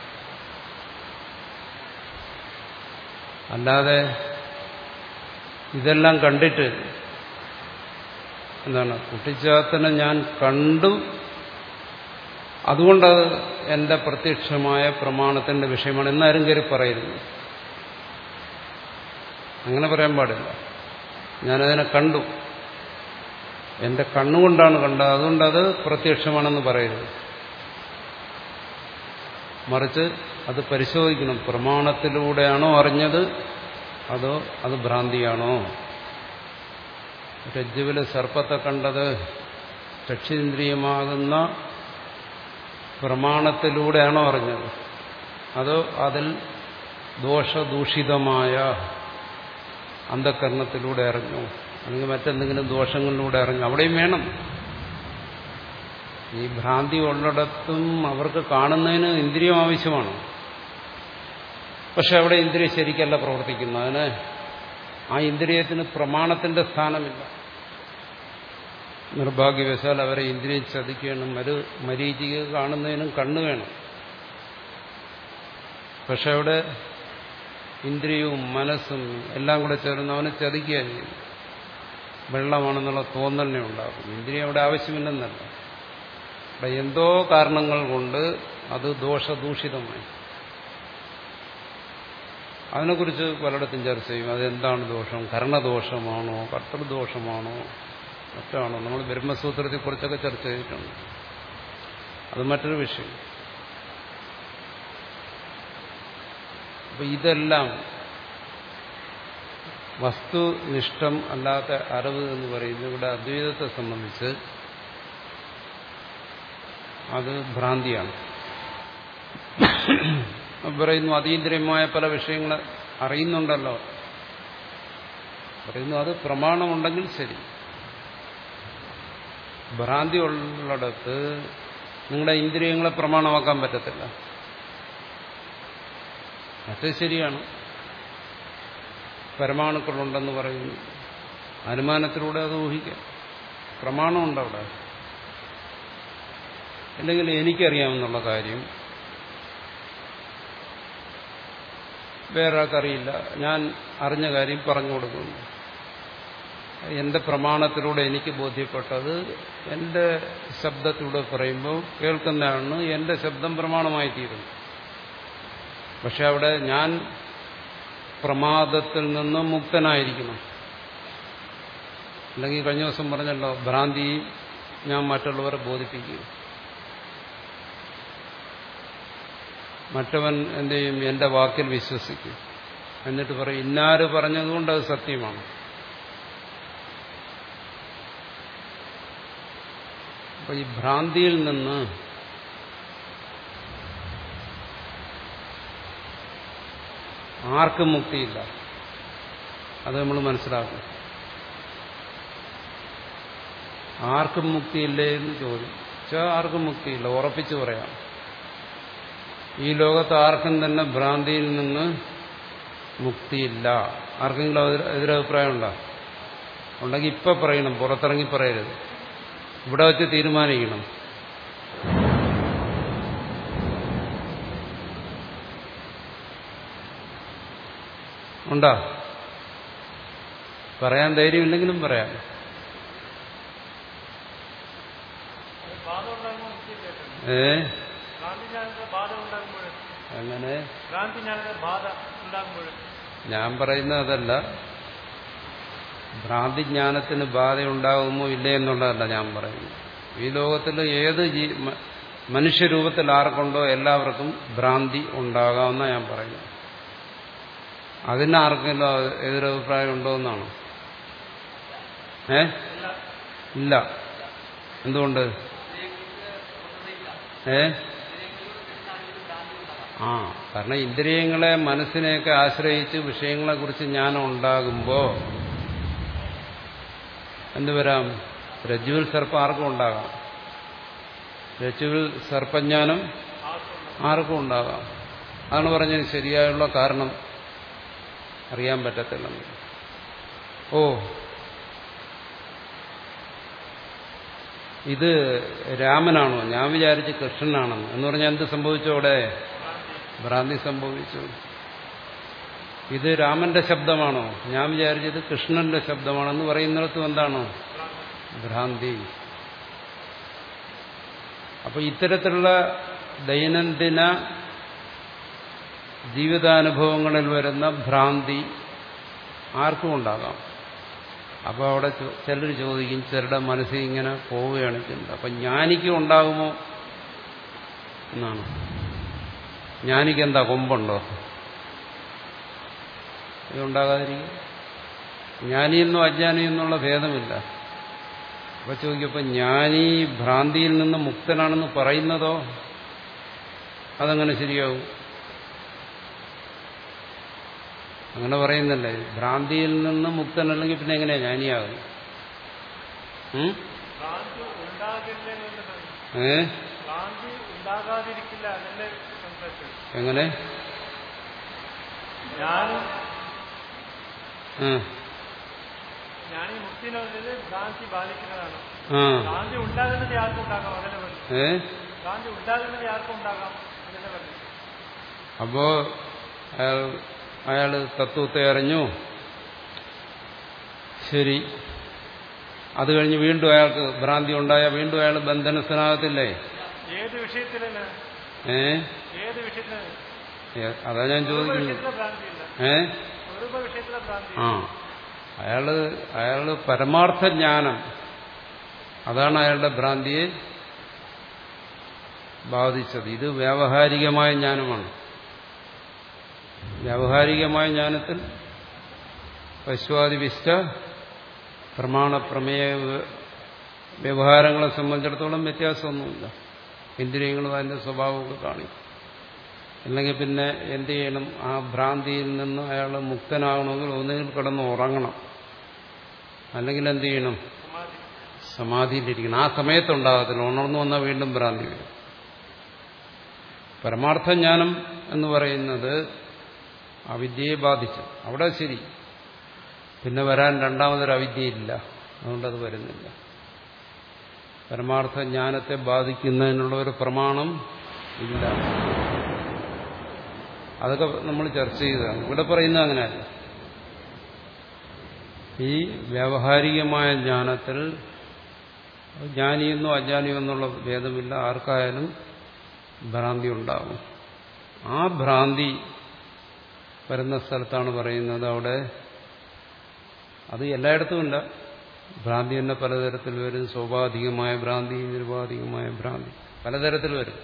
A: അല്ലാതെ ഇതെല്ലാം കണ്ടിട്ട് എന്താണ്, കുട്ടിച്ചാത്തനെ ഞാൻ കണ്ടു, അതുകൊണ്ടത് എന്റെ പ്രത്യക്ഷമായ പ്രമാണത്തിന്റെ വിഷയമാണ് എന്നാരും കയറി പറയരുത്. അങ്ങനെ പറയാൻ പാടില്ല. ഞാനതിനെ കണ്ടു, എന്റെ കണ്ണുകൊണ്ടാണ് കണ്ടത്, അതുകൊണ്ടത് പ്രത്യക്ഷമാണെന്ന് പറയരുത്. മറിച്ച് അത് പരിശോധിക്കണം. പ്രമാണത്തിലൂടെയാണോ അറിഞ്ഞത്, അതോ അത് ഭ്രാന്തിയാണോ? രജ്ജുവിലെ സർപ്പത്തെ കണ്ടത് ചക്ഷീന്ദ്രിയമാകുന്ന പ്രമാണത്തിലൂടെയാണോ അറിഞ്ഞത്, അതോ അതിൽ ദോഷദൂഷിതമായ അന്ധകരണത്തിലൂടെ അറിഞ്ഞു, അല്ലെങ്കിൽ മറ്റെന്തെങ്കിലും ദോഷങ്ങളിലൂടെ അറിഞ്ഞു? അവിടെയും വേണം. ഈ ഭ്രാന്തി ഉള്ളിടത്തും അവർക്ക് കാണുന്നതിന് ഇന്ദ്രിയം ആവശ്യമാണ്. പക്ഷെ അവിടെ ഇന്ദ്രിയം ശരിക്കല്ല പ്രവർത്തിക്കുന്നത്. അതിന് ആ ഇന്ദ്രിയത്തിന് പ്രമാണത്തിന്റെ സ്ഥാനമില്ല. നിർഭാഗ്യവശാൽ അവരെ ഇന്ദ്രിയം ചതിക്കണം. മരു മരീചിക കാണുന്നതിനും കണ്ണു വേണം. പക്ഷെ അവിടെ ഇന്ദ്രിയവും മനസ്സും എല്ലാം കൂടെ ചേർന്ന് അവനെ ചതിക്കുക ചെയ്യും. വെള്ളമാണെന്നുള്ള തോന്നലിനെ ഉണ്ടാകും. ഇന്ദ്രിയം അവിടെ ആവശ്യമില്ലെന്നല്ല, അവിടെ എന്തോ കാരണങ്ങൾ കൊണ്ട് അത് ദോഷദൂഷിതമായി. അതിനെക്കുറിച്ച് പലയിടത്തും ചർച്ച ചെയ്യും. അതെന്താണ് ദോഷം? കർണദോഷമാണോ, കർത്തൃദോഷമാണോ, മറ്റാണോ? നമ്മൾ ബ്രഹ്മസൂത്രത്തെ കുറിച്ചൊക്കെ ചർച്ച ചെയ്തിട്ടുണ്ട്. അത് മറ്റൊരു വിഷയം. അപ്പൊ ഇതെല്ലാം വസ്തുനിഷ്ഠം അല്ലാത്ത അറിവ് എന്ന് പറയുന്നത് ഇവിടെ അദ്വൈതത്തെ സംബന്ധിച്ച് അത് ഭ്രാന്തിയാണ്. പറയുന്നു അതീന്ദ്രിയമായ പല വിഷയങ്ങൾ അറിയുന്നുണ്ടല്ലോ, പറയുന്നു അത് പ്രമാണമുണ്ടെങ്കിൽ ശരി. ഭ്രാന്തി ഉള്ളിടത്ത് നിങ്ങളുടെ ഇന്ദ്രിയങ്ങളെ പ്രമാണമാക്കാൻ പറ്റത്തില്ല. മറ്റേ ശരിയാണ്, പരമാണുക്കളുണ്ടെന്ന് പറയുന്നു, അനുമാനത്തിലൂടെ അത് ഊഹിക്കാം, പ്രമാണമുണ്ട് അവിടെ. അല്ലെങ്കിൽ എനിക്കറിയാമെന്നുള്ള കാര്യം വേറെ ആൾക്കറിയില്ല, ഞാൻ അറിഞ്ഞ കാര്യം പറഞ്ഞു കൊടുക്കുന്നു. എന്റെ പ്രമാണത്തിലൂടെ എനിക്ക് ബോധ്യപ്പെട്ടത് എന്റെ ശബ്ദത്തിലൂടെ പറയുമ്പോൾ കേൾക്കുന്നതാണ് എന്റെ ശബ്ദം പ്രമാണമായി തീരുന്നു. പക്ഷെ അവിടെ ഞാൻ പ്രമാദത്തിൽ നിന്ന് മുക്തനായിരിക്കണം. അല്ലെങ്കിൽ കഴിഞ്ഞ ദിവസം പറഞ്ഞല്ലോ, ഭ്രാന്തി ഞാൻ മറ്റുള്ളവരെ ബോധിപ്പിക്കും. മറ്റവൻ എന്ത് ചെയ്യും? എന്റെ വാക്കിൽ വിശ്വസിക്കും. എന്നിട്ട് പറയും ഇന്നാര് പറഞ്ഞതുകൊണ്ട് അത് സത്യമാണ്. അപ്പൊ ഈ ഭ്രാന്തിയിൽ നിന്ന് ആർക്കും മുക്തിയില്ല. അത് നമ്മൾ മനസ്സിലാക്കും. ആർക്കും മുക്തിയില്ലേ എന്ന് ചോദിച്ചാൽ ആർക്കും മുക്തിയില്ല, ഉറപ്പിച്ചു പറയാം. ഈ ലോകത്ത് ആർക്കും തന്നെ ഭ്രാന്തിയിൽ നിന്ന് മുക്തിയില്ല. ആർക്കെങ്കിലും എതിരഭിപ്രായം ഉണ്ടോ? ഉണ്ടെങ്കിൽ ഇപ്പൊ പറയണം, പുറത്തിറങ്ങി പറയരുത്. ഇവിടെ വെച്ച് തീരുമാനിക്കണം. ഉണ്ടോ? പറയാൻ ധൈര്യമില്ലെങ്കിലും പറയാം. ഏ അങ്ങനെ ഞാൻ പറയുന്നത് അതല്ല, ഭ്രാന്തിജ്ഞാനത്തിന് ബാധയുണ്ടാകുമോ ഇല്ലേ എന്നുള്ളതല്ല ഞാൻ പറയുന്നു. ഈ ലോകത്തിൽ ഏത് മനുഷ്യരൂപത്തിൽ ആർക്കുണ്ടോ എല്ലാവർക്കും ഭ്രാന്തി ഉണ്ടാകാമെന്ന ഞാൻ പറയുന്നു. അതിന് ആർക്കെങ്കിലും എതിരഭിപ്രായം ഉണ്ടോ എന്നാണ്? ഏ ഇല്ല. എന്തുകൊണ്ട്? ഏ ആ കാരണം ഇന്ദ്രിയങ്ങളെ മനസ്സിനെയൊക്കെ ആശ്രയിച്ച് വിഷയങ്ങളെക്കുറിച്ച് ജ്ഞാനം ഉണ്ടാകുമ്പോൾ എന്തുവരാം? രജ്ജുവിൽ സർപ്പം ആർക്കും ഉണ്ടാകാം, രജ്ജുവിൽ സർപ്പജ്ഞാനം ആർക്കും ഉണ്ടാകാം. അതാണ് പറഞ്ഞത് ശരിയായുള്ള കാരണം അറിയാൻ പറ്റത്തില്ലെന്ന്. ഓ ഇത് രാമനാണോ? ഞാൻ വിചാരിച്ച് കൃഷ്ണനാണെന്ന് എന്ന് പറഞ്ഞാൽ എന്ത് സംഭവിച്ചു? അവിടെ ഭ്രാന്തി സംഭവിച്ചു. ഇത് രാമന്റെ ശബ്ദമാണോ? ഞാൻ വിചാരിച്ചത് കൃഷ്ണന്റെ ശബ്ദമാണെന്ന് പറയുന്നിടത്തും എന്താണോ? ഭ്രാന്തി. അപ്പൊ ഇത്തരത്തിലുള്ള ദൈനംദിന ജീവിതാനുഭവങ്ങളിൽ വരുന്ന ഭ്രാന്തി ആർക്കും ഉണ്ടാകാം. അപ്പോൾ അവിടെ ചിലർ ചോദിക്കും, ചിലരുടെ മനസ്സിൽ ഇങ്ങനെ പോവുകയാണ് ചെയ്യുന്നത്. അപ്പം ജ്ഞാനിക്കും ഉണ്ടാകുമോ എന്നാണ്. ജ്ഞാനിക്ക് എന്താ കൊമ്പുണ്ടോ? ഇതുണ്ടാകാതിരിക്കും. ജ്ഞാനിയെന്നോ അജ്ഞാനിയെന്നുള്ള ഭേദമില്ല. അപ്പൊ ചോദിക്കപ്പോ ജ്ഞാനി ഭ്രാന്തിയിൽ നിന്ന് മുക്തനാണെന്ന് പറയുന്നതോ അതങ്ങനെ ശരിയാവും? അങ്ങനെ പറയുന്നല്ലേ. ഭ്രാന്തിയിൽ നിന്ന് മുക്തനല്ലെങ്കിൽ പിന്നെ എങ്ങനെയാ ജ്ഞാനിയാകും? ഏ എങ്ങനെ? അപ്പോ അയാൾ അയാള് തത്വത്തെ അറിഞ്ഞു, ശരി. അത് കഴിഞ്ഞ് വീണ്ടും അയാൾക്ക് ഭ്രാന്തി ഉണ്ടായ വീണ്ടും അയാൾ ബന്ധനസ്ഥനാകത്തില്ലേ? ഏത് വിഷയത്തിലല്ല? ഏ ഏത് വിഷയത്തിലാണ്? അതാ ഞാൻ ചോദിക്കുന്നത്. ഏ ആ അയാള് അയാള് പരമാർത്ഥ ജ്ഞാനം, അതാണ് അയാളുടെ ഭ്രാന്തിയെ ബാധിച്ചത്. ഇത് വ്യാവഹാരികമായ ജ്ഞാനമാണ്. വ്യാവഹാരികമായ ജ്ഞാനത്തിൽ പശ്വാദിവിഷ്ട പ്രമാണപ്രമേയ വ്യവഹാരങ്ങളെ സംബന്ധിച്ചിടത്തോളം വ്യത്യാസമൊന്നുമില്ല. ഇന്ദ്രിയങ്ങളും അതിൻ്റെ സ്വഭാവമൊക്കെ കാണിക്കും. അല്ലെങ്കിൽ പിന്നെ എന്ത് ചെയ്യണം? ആ ഭ്രാന്തിയിൽ നിന്ന് അയാൾ മുക്തനാകണമെങ്കിൽ ഒന്നുകിൽ കിടന്ന് ഉറങ്ങണം, അല്ലെങ്കിൽ എന്ത് ചെയ്യണം? സമാധിയിലിരിക്കണം. ആ സമയത്തുണ്ടാകത്തില്ല. ഉണർന്നു വന്നാൽ വീണ്ടും ഭ്രാന്തി വരും. പരമാർത്ഥ ജ്ഞാനം എന്ന് പറയുന്നത് അവിദ്യയെ ബാധിച്ചു. അവിടെ ശരി, പിന്നെ വരാൻ രണ്ടാമതൊരു അവിദ്യയില്ല, അതുകൊണ്ടത് വരുന്നില്ല. പരമാർത്ഥ ജ്ഞാനത്തെ ബാധിക്കുന്നതിനുള്ള ഒരു പ്രമാണം ഇല്ല. അതൊക്കെ നമ്മൾ ചർച്ച ചെയ്തതാണ്. ഇവിടെ പറയുന്നത് അങ്ങനെയല്ല. ഈ വ്യാവഹാരികമായ ജ്ഞാനത്തിൽ ജ്ഞാനിയെന്നോ അജ്ഞാനിയോ എന്നുള്ള ഭേദമില്ല. ആർക്കായാലും ഭ്രാന്തി ഉണ്ടാകും. ആ ഭ്രാന്തി വരുന്ന സ്ഥലത്താണ് പറയുന്നത് അവിടെ അത് എല്ലായിടത്തുമില്ല. ഭ്രാന്തി തന്നെ പലതരത്തിൽ വരും. സ്വാഭാവികമായ ഭ്രാന്തി, നിരുപാധികമായ ഭ്രാന്തി, പലതരത്തിൽ വരും.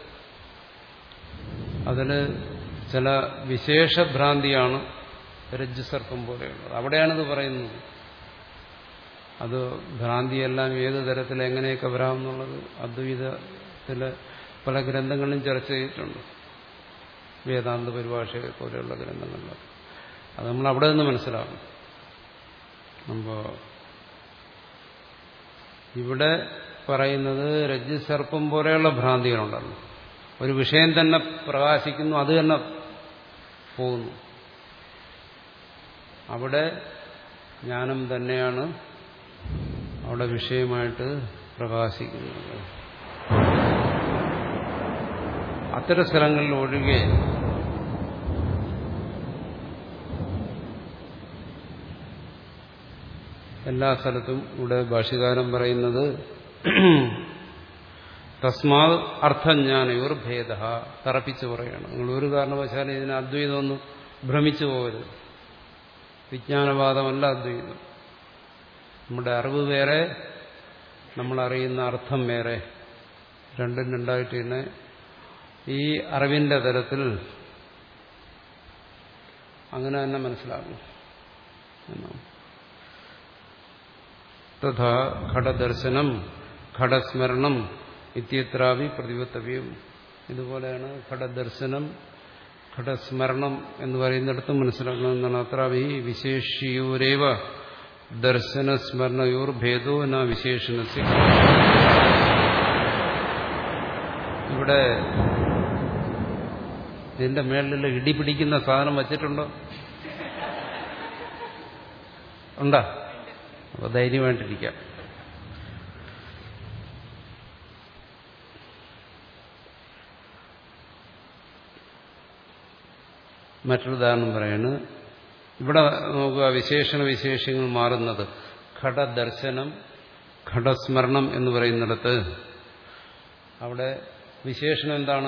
A: അതിന് ചില വിശേഷ ഭ്രാന്തിയാണ് രജ്ജുസർപ്പം പോലെയുള്ളത്. അവിടെയാണിത് പറയുന്നത്. അത് ഭ്രാന്തിയെല്ലാം ഏത് തരത്തിൽ എങ്ങനെയൊക്കെ വരാമെന്നുള്ളത് അദ്വൈതത്തിലെ പല ഗ്രന്ഥങ്ങളിലും ചർച്ച ചെയ്തിട്ടുണ്ട്. വേദാന്ത പരിഭാഷയെ പോലെയുള്ള ഗ്രന്ഥങ്ങളിലൊക്കെ അത് നമ്മൾ അവിടെ നിന്ന് മനസ്സിലാക്കും. അപ്പോൾ ഇവിടെ പറയുന്നത് രജ്ജുസർപ്പം പോലെയുള്ള ഭ്രാന്തികളുണ്ടല്ലോ. ഒരു വിഷയം തന്നെ പ്രകാശിക്കുന്നു, അത് തന്നെ പോകുന്നു. അവിടെ ജ്ഞാനം തന്നെയാണ് അവിടെ വിഷയമായിട്ട് പ്രകാശിക്കുന്നത്. അത്തരം സ്ഥലങ്ങളിൽ ഒഴികെ എല്ലാ സ്ഥലത്തും ഇവിടെ ഭാഷ്യകാരൻ പറയുന്നത് തസ്മാത് അർത്ഥജ്ഞാനയോർ ഭേദ തറപ്പിച്ച് പറയുകയാണ്. നിങ്ങൾ ഒരു കാരണവശാലും ഇതിന് അദ്വൈതം ഒന്ന് ഭ്രമിച്ചു പോകരുത്. വിജ്ഞാനവാദമല്ല അദ്വൈതം. നമ്മുടെ അറിവ് വേറെ, നമ്മളറിയുന്ന അർത്ഥം വേറെ, രണ്ടും രണ്ടായിട്ട് തന്നെ ഈ അറിവിന്റെ തലത്തിൽ അങ്ങനെ തന്നെ മനസ്സിലാകും. തഥാ ഘടദർശനം ഘടസ്മരണം ഇത്യത്രാവി പ്രതിപത്തവ്യം. ഇതുപോലെയാണ് ഘടദർശനം ഘടസ്മരണം എന്ന് പറയുന്നിടത്തും മനസ്സിലാക്കണമെന്നാണ്. അത്രാവി വിശേഷിയോരേവ ദർശനസ്മരണയോർ ഭേദോ ന വിശേഷണസ്യ. ഇവിടെ ഇതിന്റെ മേളിൽ ഇടി പിടിക്കുന്ന സാധനം വച്ചിട്ടുണ്ടോ? ഉണ്ടാ? അപ്പൊ ധൈര്യമായിട്ടിരിക്കാം. മറ്റൊരു ഉദാഹരണം പറയാണ്. ഇവിടെ നോക്കുക, വിശേഷണ വിശേഷങ്ങൾ മാറുന്നത്. ഘടദർശനം ഘടസ്മരണം എന്ന് പറയുന്നിടത്ത് അവിടെ വിശേഷണം എന്താണ്?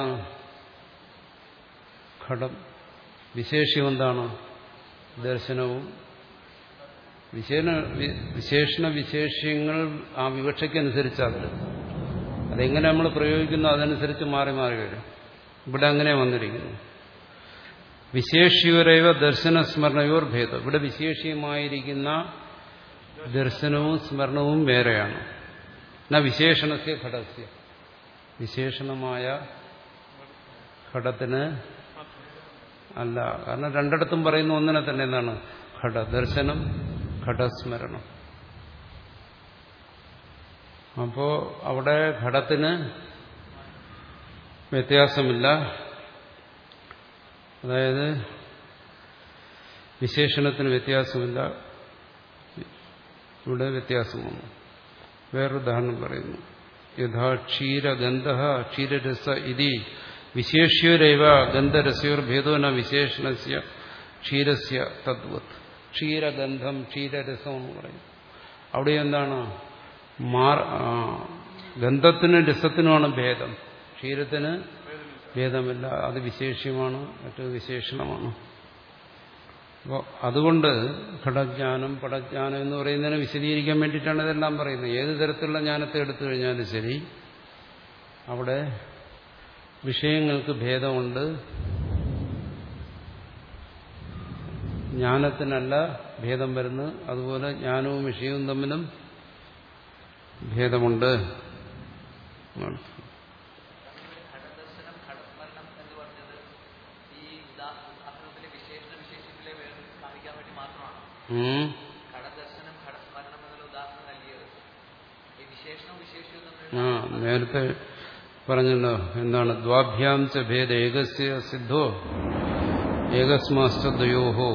A: ഘടം. വിശേഷ്യം എന്താണ്? ദർശനവും. വിശേഷണ വിശേഷണ വിശേഷ്യങ്ങൾ ആ വിവക്ഷയ്ക്കനുസരിച്ചാണ്. അതെങ്ങനെ നമ്മൾ പ്രയോഗിക്കുന്നു അതനുസരിച്ച് മാറി മാറി വരും. ഇവിടെ അങ്ങനെ വന്നിരിക്കുന്നു. വിശേഷ്യോരൈവ ദർശന സ്മരണയോർ ഭേദം. ഇവിടെ വിശേഷ്യമായിരിക്കുന്ന ദർശനവും സ്മരണവും വേറെയാണ്. എന്നാ വിശേഷണസ്യ ഘടസ്യ. വിശേഷണമായ ഘടത്തിന് അല്ല. കാരണം രണ്ടിടത്തും പറയുന്ന ഒന്നിനെ തന്നെ എന്താണ്? ഘടദർശനം ഘടസ്മരണം. അപ്പോ അവിടെ ഘടത്തിന് വ്യത്യാസമില്ല. അതായത് വിശേഷണത്തിന് വ്യത്യാസമില്ല. ഇവിടെ വ്യത്യാസം വന്നു. വേറൊരു ഉദാഹരണം പറയുന്നു. യഥാ ക്ഷീരഗന്ധ ക്ഷീരരസ ഇതി വിശേഷ്യോരൈവ ഗന്ധരസ്യോർ ഭേദോ ന വിശേഷണസ്യ ക്ഷീരസ്യ തദ്വത്. ക്ഷീരഗന്ധം ക്ഷീരരസം എന്ന് പറയും. അവിടെ എന്താണ്? മാർ ഗന്ധത്തിനും രസത്തിനുമാണ് ഭേദം, ക്ഷീരത്തിന് ഭേദമില്ല. അത് വിശേഷ്യമാണ്, മറ്റൊരു വിശേഷണമാണ്. അപ്പോൾ അതുകൊണ്ട് ഘടജ്ഞാനം പടജ്ഞാനം എന്ന് പറയുന്നതിനെ വിശദീകരിക്കാൻ വേണ്ടിയിട്ടാണ് ഇതെല്ലാം പറയുന്നത്. ഏത് തരത്തിലുള്ള ജ്ഞാനത്തെ എടുത്തു കഴിഞ്ഞാലും ശരി, അവിടെ വിഷയങ്ങൾക്ക് ഭേദമുണ്ട്. ജ്ഞാനത്തിനല്ല ഭേദം വരുന്നത്. അതുപോലെ ജ്ഞാനവും വിഷയവും തമ്മിലും ഭേദമുണ്ട്. ആ നേരത്തെ പറഞ്ഞല്ലോ എന്താണ് ദ്വാഭ്യാം ച ഭേദ ഏകസ്യ സിദ്ധോ ഏകസ്മാശ്ച ദ്വയോഹോ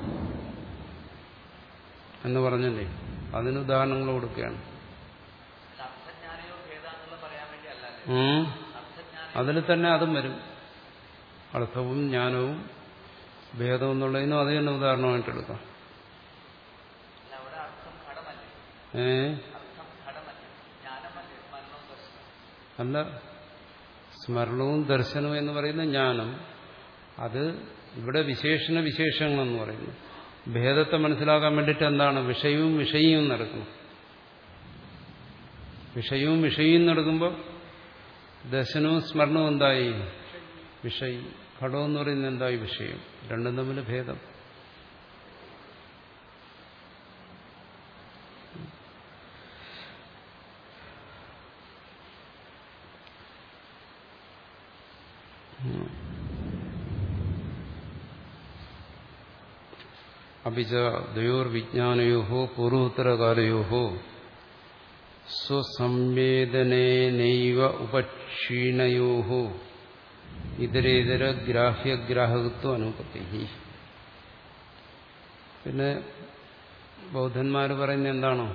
A: എന്ന് പറഞ്ഞല്ലേ. അതിന് ഉദാഹരണങ്ങൾ കൊടുക്കുകയാണ്. അതിൽ തന്നെ അതും വരും. അർത്ഥവും ജ്ഞാനവും ഭേദവും എന്നുള്ളതിനും അത് തന്നെ ഉദാഹരണമായിട്ട് എടുക്കാം. ഏ അല്ല, സ്മരണവും ദർശനവും എന്ന് പറയുന്ന ജ്ഞാനം, അത് ഇവിടെ വിശേഷണ വിശേഷങ്ങളെന്ന് പറയുന്നു. ഭേദത്തെ മനസ്സിലാക്കാൻ വേണ്ടിയിട്ട് എന്താണ് വിഷയവും വിഷയവും നടക്കണം. വിഷയവും വിഷയവും നടക്കുമ്പോൾ ദർശനവും സ്മരണവും എന്തായി വിഷയം. ഘടം എന്ന് പറയുന്നത് എന്തായി വിഷയം. രണ്ടും തമ്മിൽ ഭേദം. അപിച ദ്വയോർവിജ്ഞാനയോഹോ പൂർവോത്തരകാലയോഹോ സ്വസംവേദനേനൈവ ഉപക്ഷീണയോഹോ ഇതരേതര ഗ്രാഹ്യഗ്രാഹകത്വം അനുപത്തി. പിന്നെ ബൗദ്ധന്മാർ പറയുന്നത് എന്താണോ,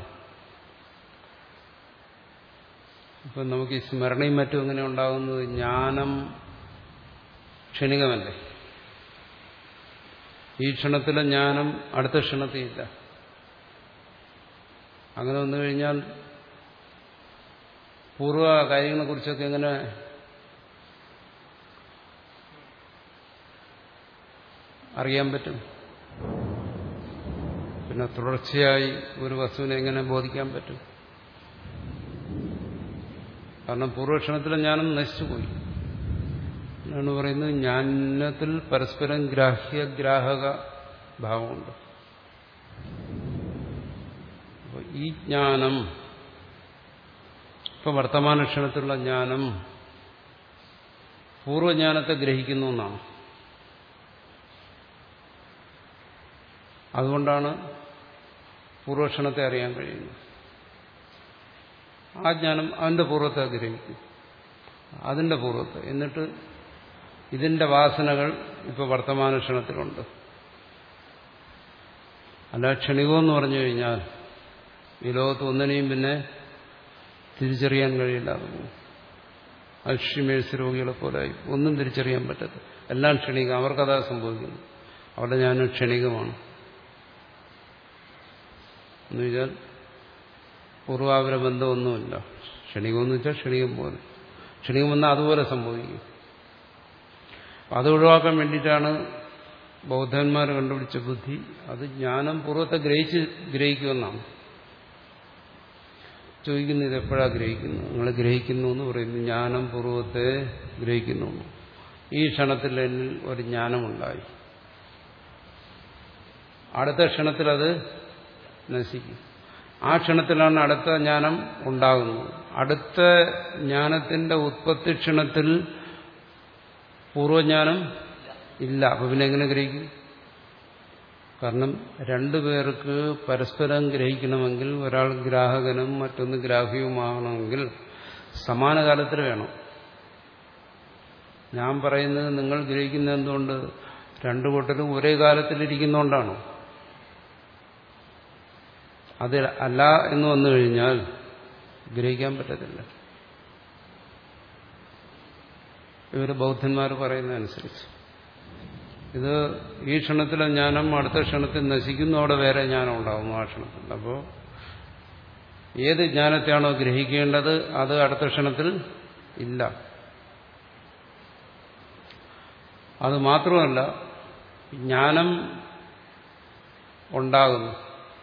A: ഇപ്പം നമുക്ക് ഈ സ്മരണയും മറ്റും എങ്ങനെ ഉണ്ടാകുന്നത്? ജ്ഞാനം ക്ഷണികമല്ലേ. ഈ ക്ഷണത്തിലെ ജ്ഞാനം അടുത്ത ക്ഷണത്തിലില്ല. അങ്ങനെ വന്നു കഴിഞ്ഞാൽ പൂർവ്വ കാര്യങ്ങളെക്കുറിച്ചൊക്കെ എങ്ങനെ അറിയാൻ പറ്റും? പിന്നെ തുടർച്ചയായി ഒരു വസ്തുവിനെ എങ്ങനെ ബോധിക്കാൻ പറ്റും? കാരണം പൂർവ്വക്ഷണത്തിലെ ജ്ഞാനം നശിച്ചുപോയി എന്നാണ് പറയുന്നത്. ജ്ഞാനത്തിൽ പരസ്പരം ഗ്രാഹ്യഗ്രാഹക ഭാവമുണ്ട്. അപ്പോൾ ഈ ജ്ഞാനം, ഇപ്പൊ വർത്തമാനക്ഷണത്തിലുള്ള ജ്ഞാനം പൂർവ്വജ്ഞാനത്തെ ഗ്രഹിക്കുന്നു എന്നാണ്. അതുകൊണ്ടാണ് പൂർവക്ഷണത്തെ അറിയാൻ കഴിയുന്നത്. ആ ജ്ഞാനം അതിന്റെ പൂർവ്വത്തെ ഗ്രഹിക്കും, അതിന്റെ പൂർവ്വത്തെ. എന്നിട്ട് ഇതിന്റെ വാസനകൾ ഇപ്പൊ വർത്തമാനക്ഷണത്തിലുണ്ട്. അല്ല ക്ഷണികമെന്ന് പറഞ്ഞു കഴിഞ്ഞാൽ ഈ ലോകത്ത് ഒന്നിനെയും പിന്നെ തിരിച്ചറിയാൻ കഴിയില്ലാതെ പോകും. അൽഷിമേഴ്സ് രോഗികളെ പോലെ ഒന്നും തിരിച്ചറിയാൻ പറ്റത്തില്ല. എല്ലാം ക്ഷണികം. അവർക്കതാ സംഭവിക്കുന്നു. അവിടെ ഞാൻ ക്ഷണികമാണ് എന്ന് വെച്ചാൽ പൂർവാപര ബന്ധമൊന്നുമില്ല. ക്ഷണികമെന്ന് വെച്ചാൽ ക്ഷണികം പോലെ. ക്ഷണികം വന്നാൽ അതുപോലെ സംഭവിക്കും. അത് ഒഴിവാക്കാൻ വേണ്ടിയിട്ടാണ് ബൗദ്ധന്മാർ കണ്ടുപിടിച്ച ബുദ്ധി. അത് ജ്ഞാനം പൂർവ്വത്തെ ഗ്രഹിച്ച് ഗ്രഹിക്കുമെന്നാണ് ചോദിക്കുന്നത്. ഇതെപ്പോഴാണ് ഗ്രഹിക്കുന്നത്? നിങ്ങൾ ഗ്രഹിക്കുന്നു എന്ന് പറയുന്നു. ജ്ഞാനം പൂർവ്വത്തെ ഗ്രഹിക്കുന്നു. ഈ ക്ഷണത്തിൽ എന്നിൽ ഒരു ജ്ഞാനമുണ്ടായി, അടുത്ത ക്ഷണത്തിൽ അത് നശിക്കും. ആ ക്ഷണത്തിലാണ് അടുത്ത ജ്ഞാനം ഉണ്ടാകുന്നത്. അടുത്ത ജ്ഞാനത്തിന്റെ ഉത്പത്തി ക്ഷണത്തിൽ പൂർവ്വജ്ഞാനം ഇല്ല. അപ്പൊ പിന്നെ എങ്ങനെ ഗ്രഹിക്കും? കാരണം രണ്ടുപേർക്ക് പരസ്പരം ഗ്രഹിക്കണമെങ്കിൽ, ഒരാൾ ഗ്രാഹകനും മറ്റൊന്ന് ഗ്രാഹ്യവുമാകണമെങ്കിൽ സമാന കാലത്തിൽ വേണം. ഞാൻ പറയുന്നത് നിങ്ങൾ ഗ്രഹിക്കുന്നത് എന്തുകൊണ്ട്? രണ്ടു കൂട്ടരും ഒരേ കാലത്തിലിരിക്കുന്നതുകൊണ്ടാണ്. അത് അല്ല എന്ന് വന്നു കഴിഞ്ഞാൽ ഗ്രഹിക്കാൻ പറ്റത്തില്ല. ഇവർ ബൗദ്ധന്മാർ പറയുന്നതനുസരിച്ച് ഇത് ഈ ക്ഷണത്തിലെ ജ്ഞാനം അടുത്ത ക്ഷണത്തിൽ നശിക്കുന്നു. അവിടെ വേറെ ജ്ഞാനം ഉണ്ടാകുന്നു ആ ക്ഷണത്തിൽ. അപ്പോൾ ഏത് ജ്ഞാനത്തെയാണോ ഗ്രഹിക്കേണ്ടത് അത് അടുത്ത ക്ഷണത്തിൽ ഇല്ല. അത് മാത്രമല്ല, ജ്ഞാനം ഉണ്ടാകുന്നു.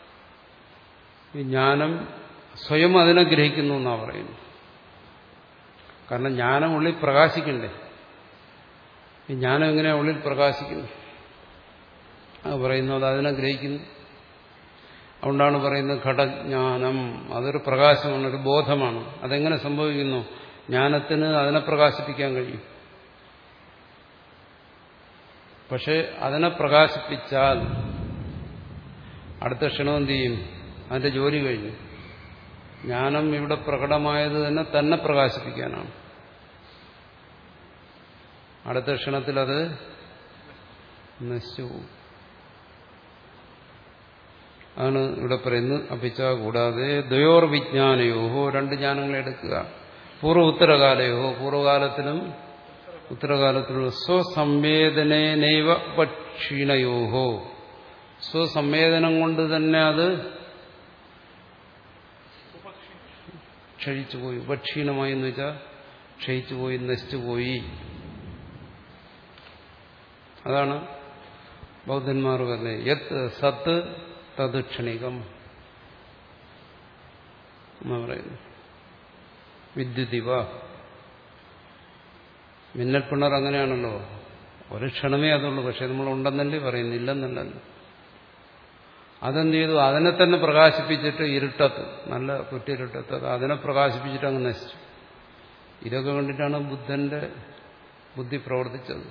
A: ഈ ജ്ഞാനം സ്വയം അതിനെ ഗ്രഹിക്കുന്നു എന്നാണ് പറയുന്നത്. കാരണം ജ്ഞാനം ഉള്ളിൽ പ്രകാശിക്കണ്ടേ? ഈ ജ്ഞാനം എങ്ങനെയാണ് ഉള്ളിൽ പ്രകാശിക്കുന്നത്? അത് പറയുന്നത് അതിനെ ഗ്രഹിക്കുന്നു. അതുകൊണ്ടാണ് പറയുന്നത് ഘടജ്ഞാനം. അതൊരു പ്രകാശമാണ്, ഒരു ബോധമാണ്. അതെങ്ങനെ സംഭവിക്കുന്നു? ജ്ഞാനത്തിന് അതിനെ പ്രകാശിപ്പിക്കാൻ കഴിയും. പക്ഷെ അതിനെ പ്രകാശിപ്പിച്ചാൽ അടുത്ത ക്ഷണം എന്ത് ചെയ്യും? അതിന്റെ ജോലി കഴിഞ്ഞു. ജ്ഞാനം ഇവിടെ പ്രകടമായത് തന്നെ തന്നെ പ്രകാശിപ്പിക്കാനാണ്. അടുത്ത ക്ഷണത്തിൽ അത് നശിച്ചു പോകും. ആണ് ഇവിടെ പറയുന്നത്. അപ്പിച്ച കൂടാതെ ദ്വയോർ വിജ്ഞാനയോഹോ, രണ്ട് ജ്ഞാനങ്ങളെ എടുക്കുക. പൂർവ്വ ഉത്തരകാലയോഹോ, പൂർവ്വകാലത്തിലും ഉത്തരകാലത്തിലുള്ള സ്വസംവേദനേനൈവ ഉപക്ഷീണയോഹോ, സ്വസംവേദനം കൊണ്ട് തന്നെ അത് ക്ഷയിച്ചുപോയി. ഉപക്ഷീണമായി എന്ന് വെച്ചാൽ ക്ഷയിച്ചുപോയി, നശിച്ചുപോയി. അതാണ് ബൗദ്ധന്മാർ പറഞ്ഞത്. യത് സത്ത് തത് ക്ഷണികം എന്ന് പറയുന്നു. വിദ്യുതിവ, മിന്നൽപ്പിണർ അങ്ങനെയാണല്ലോ, ഒരു ക്ഷണമേ അതുള്ളൂ. പക്ഷെ നമ്മൾ ഉണ്ടെന്നല്ലേ പറയുന്നില്ലെന്നല്ലല്ലോ. അതെന്ത് ചെയ്തു? അതിനെ തന്നെ പ്രകാശിപ്പിച്ചിട്ട് ഇരുട്ടത്ത്, നല്ല കുറ്റിയിരുട്ടത്ത് അതിനെ പ്രകാശിപ്പിച്ചിട്ട് അങ്ങ് നശിച്ചു. ഇതൊക്കെ കണ്ടിട്ടാണ് ബുദ്ധന്റെ ബുദ്ധി പ്രവർത്തിച്ചത്.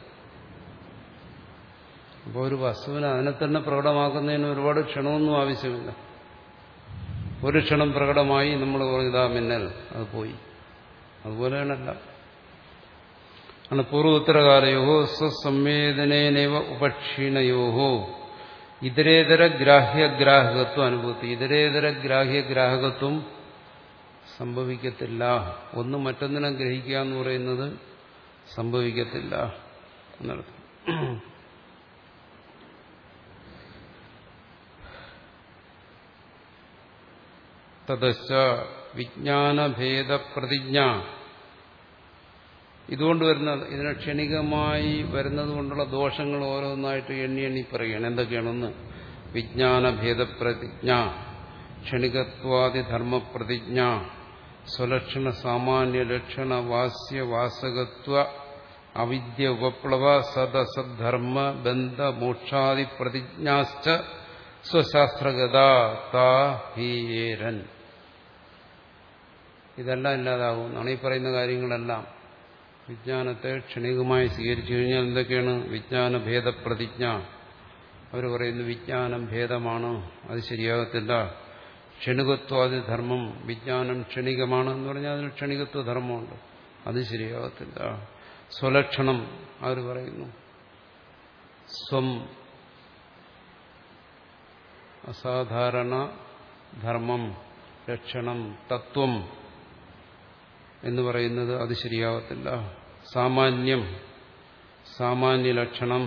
A: അപ്പോൾ ഒരു വസ്തുവിനെ അതിനെ തന്നെ പ്രകടമാക്കുന്നതിന് ഒരുപാട് ക്ഷണമൊന്നും ആവശ്യമില്ല. ഒരു ക്ഷണം പ്രകടമായി നമ്മൾ പറഞ്ഞതാ മിന്നൽ, അത് പോയി. അതുപോലെയാണല്ല. ആണ് പൂർവോത്തരകാലയോഹോ സ്വസംവേദനേനൈവ ഉപക്ഷീണയോഹോ ഇതരേതര ഗ്രാഹ്യഗ്രാഹകത്വം അനുഭവത്തി. ഇതരേതര ഗ്രാഹ്യഗ്രാഹകത്വം സംഭവിക്കത്തില്ല. ഒന്ന് മറ്റൊന്നിനെ ഗ്രഹിക്കുക എന്ന് പറയുന്നത് സംഭവിക്കത്തില്ല എന്നർത്ഥം. തദശ്ച വിജ്ഞാനഭേദ പ്രതിജ്ഞ. ഇതുകൊണ്ട് വരുന്ന, ഇതിനെ ക്ഷണികമായി വരുന്നത് കൊണ്ടുള്ള ദോഷങ്ങൾ ഓരോന്നായിട്ട് എണ്ണി എണ്ണി പറയുകയാണ്. എന്തൊക്കെയാണെന്ന്? വിജ്ഞാനഭേദപ്രതിജ്ഞ, ക്ഷണികത്വാദിധർമ്മപ്രതിജ്ഞ, സ്വലക്ഷണ സാമാന്യ ലക്ഷണ വാസ്യ വാസകത്വ അവിദ്യ ഉപപ്ലവ സദസദ്ധർമ്മ ബന്ധ മോക്ഷാദി പ്രതിജ്ഞാശ്ച സ്വശാസ്ത്രഗത താ ഹീരൻ. ഇതെല്ലാം ഇല്ലാതാകുന്നതാണ് ഈ പറയുന്ന കാര്യങ്ങളെല്ലാം. വിജ്ഞാനത്തെ ക്ഷണികമായി സ്വീകരിച്ചു കഴിഞ്ഞാൽ എന്തൊക്കെയാണ്? വിജ്ഞാനഭേദപ്രതിജ്ഞ. അവർ പറയുന്നു വിജ്ഞാനം ഭേദമാണ്, അത് ശരിയാകത്തില്ല. ക്ഷണികത്വാദിധർമ്മം, വിജ്ഞാനം ക്ഷണികമാണ് എന്ന് പറഞ്ഞാൽ അതിന് ക്ഷണികത്വ ധർമ്മമുണ്ട്, അത് ശരിയാകത്തില്ല. സ്വലക്ഷണം അവർ പറയുന്നു, സ്വം അസാധാരണ ധർമ്മം, ലക്ഷണം, തത്വം എന്ന് പറയുന്നത് അത് ശരിയാകത്തില്ല. സാമാന്യം, സാമാന്യ ലക്ഷണം,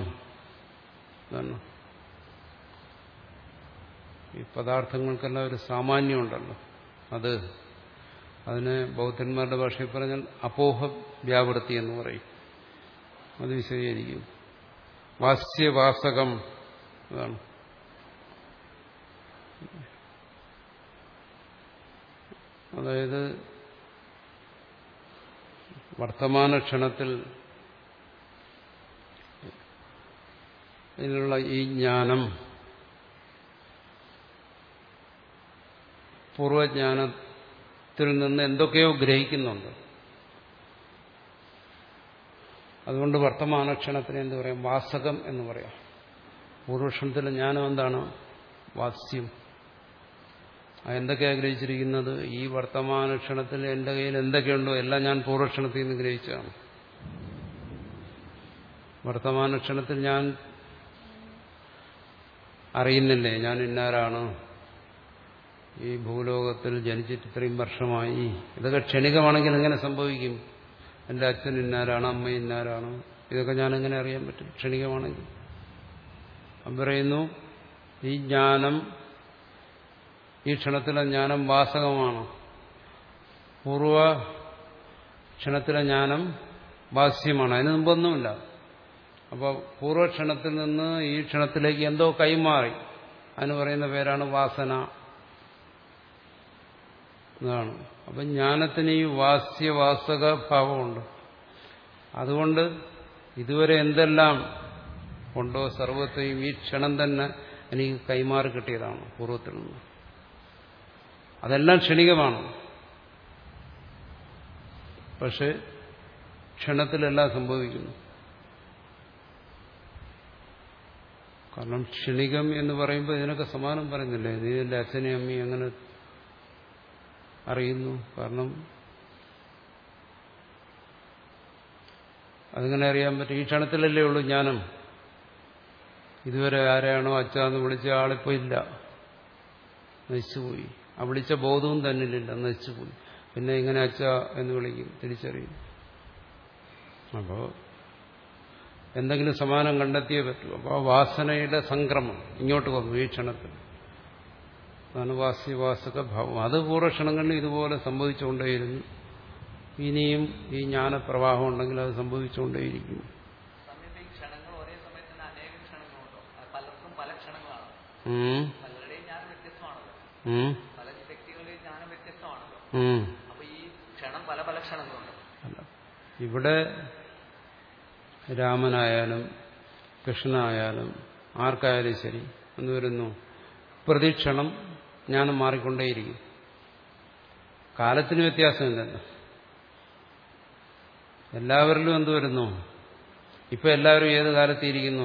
A: ഈ പദാർത്ഥങ്ങൾക്കെല്ലാം ഒരു സാമാന്യമുണ്ടല്ലോ, അത് അതിനെ ബൗദ്ധന്മാരുടെ ഭാഷയിൽ പറഞ്ഞാൽ അപോഹ വ്യാവൃത്തി എന്ന് പറയും. അത് വിശദീകരിക്കും. വാസ്യവാസകം, അതാണ്. അതായത് വർത്തമാന ക്ഷണത്തിൽ ഇതിനുള്ള ഈ ജ്ഞാനം പൂർവജ്ഞാനത്തിൽ നിന്ന് എന്തൊക്കെയോ ഗ്രഹിക്കുന്നുണ്ട്. അതുകൊണ്ട് വർത്തമാനക്ഷണത്തിന് എന്ത് പറയാം? വാസകം എന്ന് പറയാം. പൂർവക്ഷണത്തിലെ ജ്ഞാനം എന്താണ്? വാസ്യം. എന്തൊക്കെയാണ് ഗ്രഹിച്ചിരിക്കുന്നത്? ഈ വർത്തമാനക്ഷണത്തിൽ എന്റെ കയ്യിൽ എന്തൊക്കെയുണ്ടോ എല്ലാം ഞാൻ പൂർവക്ഷണത്തിൽ നിന്ന് ഗ്രഹിച്ചതാണ്. വർത്തമാനക്ഷണത്തിൽ ഞാൻ അറിയുന്നില്ലേ ഞാൻ ഇന്നാരാണ്, ഈ ഭൂലോകത്തിൽ ജനിച്ചിട്ട് ഇത്രയും വർഷമായി. ഇതൊക്കെ ക്ഷണികമാണെങ്കിൽ എങ്ങനെ സംഭവിക്കും? എൻ്റെ അച്ഛൻ ഇന്നാരാണ്, അമ്മ ഇന്നാരാണ്, ഇതൊക്കെ ഞാൻ എങ്ങനെ അറിയാൻ പറ്റും ക്ഷണികമാണെങ്കിൽ? അപ്പം പറയുന്നു ഈ ജ്ഞാനം, ഈ ക്ഷണത്തിലെ ജ്ഞാനം വാസകമാണ്. പൂർവ ക്ഷണത്തിലെ ജ്ഞാനം വാസ്യമാണ്, അതിന് മുമ്പൊന്നുമില്ല. അപ്പോൾ പൂർവക്ഷണത്തിൽ നിന്ന് ഈ ക്ഷണത്തിലേക്ക് എന്തോ കൈമാറി, അതിന് പറയുന്ന പേരാണ് വാസന എന്നാണ്. അപ്പം ജ്ഞാനത്തിന് ഈ വാസ്യവാസക ഭാവമുണ്ട്. അതുകൊണ്ട് ഇതുവരെ എന്തെല്ലാം കൊണ്ടോ സർവത്തെയും ഈ ക്ഷണം തന്നെ എനിക്ക് കൈമാറി കിട്ടിയതാണ് പൂർവ്വത്തിൽ നിന്ന്. അതെല്ലാം ക്ഷണികമാണ്. പക്ഷെ ക്ഷണത്തിലെല്ലാം സംഭവിക്കുന്നു. കാരണം ക്ഷണികം എന്ന് പറയുമ്പോൾ ഇതിനൊക്കെ സമാനം പറയുന്നില്ലേ? നീ എൻ്റെ അച്ഛനെയും അമ്മയും എങ്ങനെ അറിയുന്നു? കാരണം അതിങ്ങനെ അറിയാൻ പറ്റും. ഈ ക്ഷണത്തിലല്ലേ ഉള്ളൂ ജ്ഞാനം. ഇതുവരെ ആരെയാണോ അച്ഛാന്ന് വിളിച്ച ആളിപ്പോ ഇല്ല, നശിച്ചുപോയി. ആ വിളിച്ച ബോധവും തന്നിലില്ല, നശിച്ചുപോയി. പിന്നെ ഇങ്ങനെ അച്ഛ എന്ന് വിളിക്കും, തിരിച്ചറിയും. അപ്പോ എന്തെങ്കിലും സമാനം കണ്ടെത്തിയേ പറ്റൂ. അപ്പോൾ ആ വാസനയുടെ സംക്രമം ഇങ്ങോട്ട് വന്നു ഈ ക്ഷണത്തിൽ. അതാണ് വാസ്യവാസക ഭാവം. അത് പൂർവ്വക്ഷണങ്ങളിൽ ഇതുപോലെ സംഭവിച്ചുകൊണ്ടേയിരുന്നു. ഇനിയും ഈ ജ്ഞാനപ്രവാഹം ഉണ്ടെങ്കിൽ അത് സംഭവിച്ചുകൊണ്ടേയിരിക്കും. ഇവിടെ രാമനായാലും കൃഷ്ണനായാലും ആർക്കായാലും ശരി എന്ന് വരുന്നു, പ്രതിക്ഷണം ജ്ഞാനം മാറിക്കൊണ്ടേയിരിക്കും. കാലത്തിന് വ്യത്യാസമില്ലല്ലോ. എല്ലാവരിലും എന്ത് വരുന്നു? ഇപ്പൊ എല്ലാവരും ഏത് കാലത്തിരിക്കുന്നു?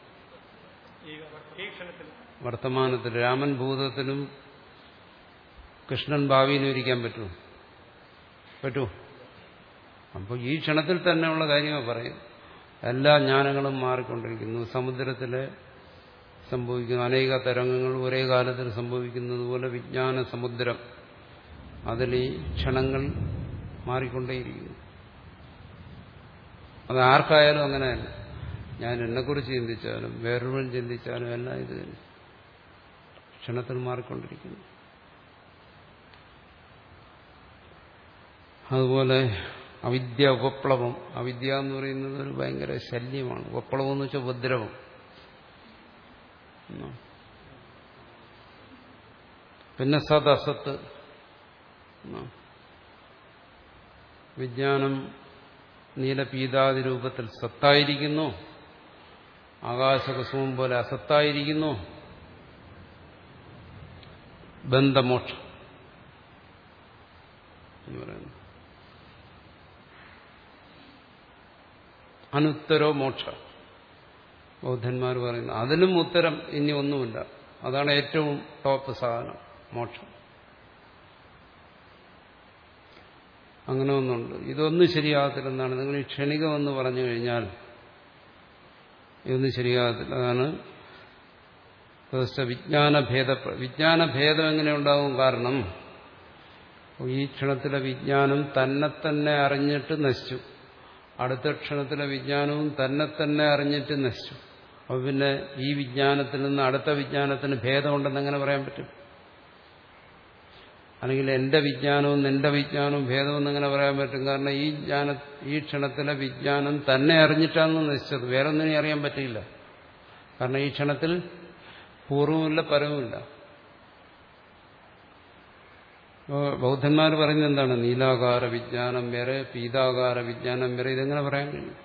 A: വർത്തമാനത്തിൽ. രാമൻ ഭൂതത്തിലും കൃഷ്ണൻ ഭാവിയിലും ഇരിക്കാൻ പറ്റൂ പറ്റൂ അപ്പോൾ ഈ ക്ഷണത്തിൽ തന്നെയുള്ള കാര്യമാണ് പറയും. എല്ലാ ജ്ഞാനങ്ങളും മാറിക്കൊണ്ടിരിക്കുന്നു. സമുദ്രത്തിലെ സംഭവിക്കുന്ന അനേക തരംഗങ്ങൾ ഒരേ കാലത്തിൽ സംഭവിക്കുന്നത് പോലെ വിജ്ഞാന സമുദ്രം, അതിൽ ഈ ക്ഷണങ്ങൾ മാറിക്കൊണ്ടേയിരിക്കുന്നു. അത് ആർക്കായാലും അങ്ങനെയല്ല. ഞാൻ എന്നെക്കുറിച്ച് ചിന്തിച്ചാലും വേറൊരുവൻ ചിന്തിച്ചാലും എല്ലാം ഇത് തന്നെ ക്ഷണത്തിൽ മാറിക്കൊണ്ടിരിക്കുന്നു. അതുപോലെ അവിദ്യ ഉപപ്ലവം. അവിദ്യ എന്ന് പറയുന്നത് ഒരു ഭയങ്കര ശല്യമാണ്. ഉപപ്ലവം എന്ന് വെച്ചാൽ ഉപദ്രവം. പിന്നെ സത് അസത്ത്. വിജ്ഞാനം നീലപീതാതി രൂപത്തിൽ സത്തായിരിക്കുന്നു, ആകാശകുസുമം പോലെ അസത്തായിരിക്കുന്നു. ബന്ധമോക്ഷം എന്ന് പറയുന്നു. അനുത്തരോ മോക്ഷ ബൗദ്ധന്മാർ പറയുന്നു. അതിനും ഉത്തരം ഇനി ഒന്നുമില്ല. അതാണ് ഏറ്റവും ടോപ്പ് സാധനം, മോക്ഷം. അങ്ങനെ ഒന്നുണ്ട്. ഇതൊന്നും ശരിയാകത്തില്ലെന്നാണ്. നിങ്ങൾ ഈ ക്ഷണികമെന്ന് പറഞ്ഞു കഴിഞ്ഞാൽ ഇതൊന്നും ശരിയാകത്തില്ല. അതാണ് വിജ്ഞാനഭേദ. വിജ്ഞാനഭേദം എങ്ങനെ ഉണ്ടാകും? കാരണം ഈ ക്ഷണത്തിലെ വിജ്ഞാനം തന്നെ തന്നെ അറിഞ്ഞിട്ട് നശിച്ചു. അടുത്ത ക്ഷണത്തിലെ വിജ്ഞാനവും തന്നെ തന്നെ അറിഞ്ഞിട്ട് നശിച്ചു. അപ്പൊ പിന്നെ ഈ വിജ്ഞാനത്തിൽ നിന്ന് അടുത്ത വിജ്ഞാനത്തിന് ഭേദമുണ്ടെന്ന് എങ്ങനെ പറയാൻ പറ്റും? അല്ലെങ്കിൽ എന്റെ വിജ്ഞാനവും നിന്റെ വിജ്ഞാനവും ഭേദമെന്ന് എങ്ങനെ പറയാൻ പറ്റും? കാരണം ഈ ജ്ഞാന ഈ ക്ഷണത്തിലെ വിജ്ഞാനം തന്നെ അറിഞ്ഞിട്ടാണ് നശിച്ചത്. വേറെ ഒന്നിനും അറിയാൻ പറ്റില്ല. കാരണം ഈ ക്ഷണത്തിൽ പൂർവ്വമില്ല, പരവുമില്ല. ബൗദ്ധന്മാർ പറയുന്നത് എന്താണ്? നീലാകാര വിജ്ഞാനം വേറെ, പീതാകാര വിജ്ഞാനം വേറെ. ഇതെങ്ങനെ പറയാൻ കഴിയും?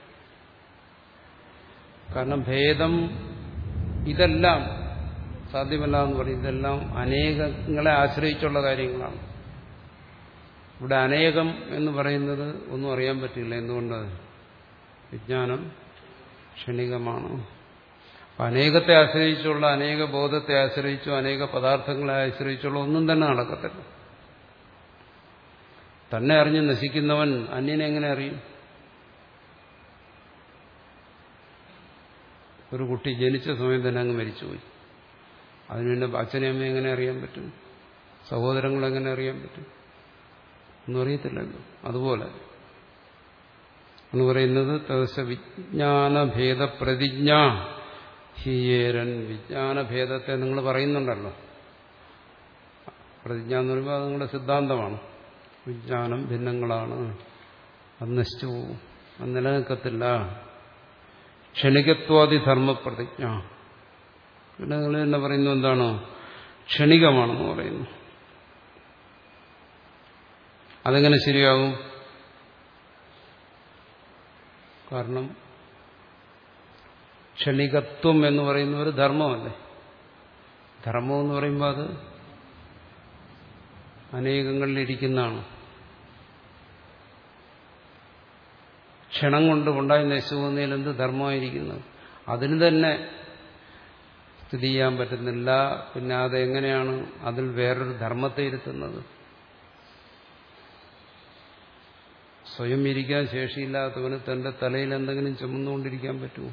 A: കാരണം ഭേദം ഇതെല്ലാം സാധ്യമല്ല എന്ന് പറയും. ഇതെല്ലാം അനേകങ്ങളെ ആശ്രയിച്ചുള്ള കാര്യങ്ങളാണ്. ഇവിടെ അനേകം എന്ന് പറയുന്നത് ഒന്നും അറിയാൻ പറ്റില്ല. എന്തുകൊണ്ട്? വിജ്ഞാനം ക്ഷണികമാണ്. അനേകത്തെ ആശ്രയിച്ചുള്ള, അനേക ബോധത്തെ ആശ്രയിച്ചോ അനേക പദാർത്ഥങ്ങളെ ആശ്രയിച്ചുള്ള ഒന്നും തന്നെ നടക്കത്തില്ല. തന്നെ അറിഞ്ഞ് നശിക്കുന്നവൻ അന്യനെ എങ്ങനെ അറിയും? ഒരു കുട്ടി ജനിച്ച സമയം തന്നെ അങ്ങ് മരിച്ചുപോയി. അതിന് പിന്നെ അച്ഛനെയും അമ്മയും എങ്ങനെ അറിയാൻ പറ്റും? സഹോദരങ്ങളെങ്ങനെ അറിയാൻ പറ്റും? ഒന്നും അറിയത്തില്ലല്ലോ. അതുപോലെ എന്ന് പറയുന്നത് തദസ വിജ്ഞാനഭേദ പ്രതിജ്ഞ ഹീയേരൻ. വിജ്ഞാനഭേദത്തെ നിങ്ങൾ പറയുന്നുണ്ടല്ലോ. പ്രതിജ്ഞ എന്ന് പറയുമ്പോൾ അത് നിങ്ങളുടെ സിദ്ധാന്തമാണ്. വിജ്ഞാനം ഭിന്നങ്ങളാണ്, അത് നശിച്ചു പോകും, അത് നിലനിൽക്കത്തില്ല. ക്ഷണികത്വാദി ധർമ്മപ്രതിജ്ഞ. പിന്നെ നിങ്ങൾ തന്നെ പറയുന്നു എന്താണ്? ക്ഷണികമാണെന്ന് പറയുന്നു. അതെങ്ങനെ ശരിയാകും? കാരണം ക്ഷണികത്വം എന്ന് പറയുന്ന ഒരു ധർമ്മമല്ലേ. ധർമ്മം എന്ന് പറയുമ്പോൾ അത് അനേകങ്ങളിലിരിക്കുന്നതാണ്. ക്ഷണം കൊണ്ട് ഉണ്ടായി നശിച്ചു പോകുന്നതിൽ എന്ത് ധർമ്മമായിരിക്കുന്നത്? അതിന് തന്നെ സ്ഥിതി ചെയ്യാൻ പറ്റുന്നില്ല. പിന്നെ അതെങ്ങനെയാണ് അതിൽ വേറൊരു ധർമ്മത്തെ ഇരുത്തുന്നത്? സ്വയം ഇരിക്കാൻ ശേഷിയില്ലാത്തവന് തന്റെ തലയിൽ എന്തെങ്കിലും ചുമന്നുകൊണ്ടിരിക്കാൻ പറ്റുമോ?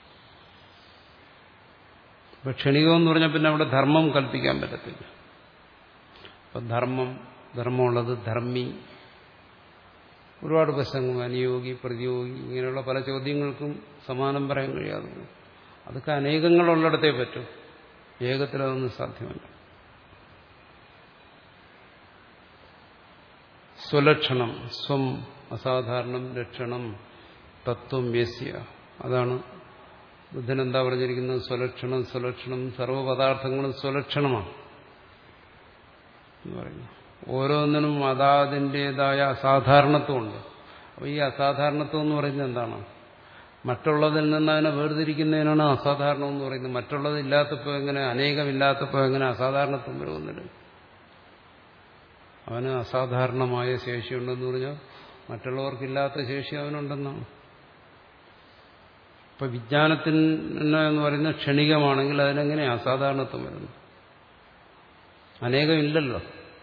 A: ഇപ്പൊ ക്ഷണികമെന്ന് പറഞ്ഞാൽ പിന്നെ അവിടെ ധർമ്മം കൽപ്പിക്കാൻ പറ്റത്തില്ല. അപ്പൊ ധർമ്മം, ധർമ്മമുള്ളത് ധർമ്മി, ഒരുപാട് പ്രശ്നങ്ങൾ, അനുയോഗി, പ്രതിയോഗി, ഇങ്ങനെയുള്ള പല ചോദ്യങ്ങൾക്കും സമാനം പറയാൻ കഴിയാതെ. അതൊക്കെ അനേകങ്ങളുള്ളിടത്തേ പറ്റും, ഏകത്തിലതൊന്നും സാധ്യമല്ല. സ്വലക്ഷണം, സ്വം അസാധാരണം, ലക്ഷണം തത്വം യസ്യ. അതാണ് ബുദ്ധൻ എന്താ പറഞ്ഞിരിക്കുന്നത്? സ്വലക്ഷണം, സ്വലക്ഷണം, സർവ്വപദാർത്ഥങ്ങളും സ്വലക്ഷണമാണ് എന്ന് പറയുന്നു. ഓരോന്നിനും അതാതിൻ്റെതായ അസാധാരണത്വമുണ്ട്. അപ്പോൾ ഈ അസാധാരണത്വം എന്ന് പറയുന്നത് എന്താണ്? മറ്റുള്ളതിൽ നിന്ന് അതിനെ വേർതിരിക്കുന്നതിനാണ് അസാധാരണം എന്ന് പറയുന്നത്. മറ്റുള്ളതില്ലാത്തപ്പോൾ എങ്ങനെ, അനേകമില്ലാത്തപ്പോൾ എങ്ങനെ അസാധാരണത്വം വരുന്നില്ല? അവന് അസാധാരണമായ ശേഷിയുണ്ടെന്ന് പറഞ്ഞാൽ മറ്റുള്ളവർക്കില്ലാത്ത ശേഷി അവനുണ്ടെന്നാണ്. ഇപ്പൊ വിജ്ഞാനത്തിന് എന്ന് പറയുന്നത് ക്ഷണികമാണെങ്കിൽ അതിനെങ്ങനെ അസാധാരണത്വം വരുന്നു? അനേകമില്ലല്ലോ.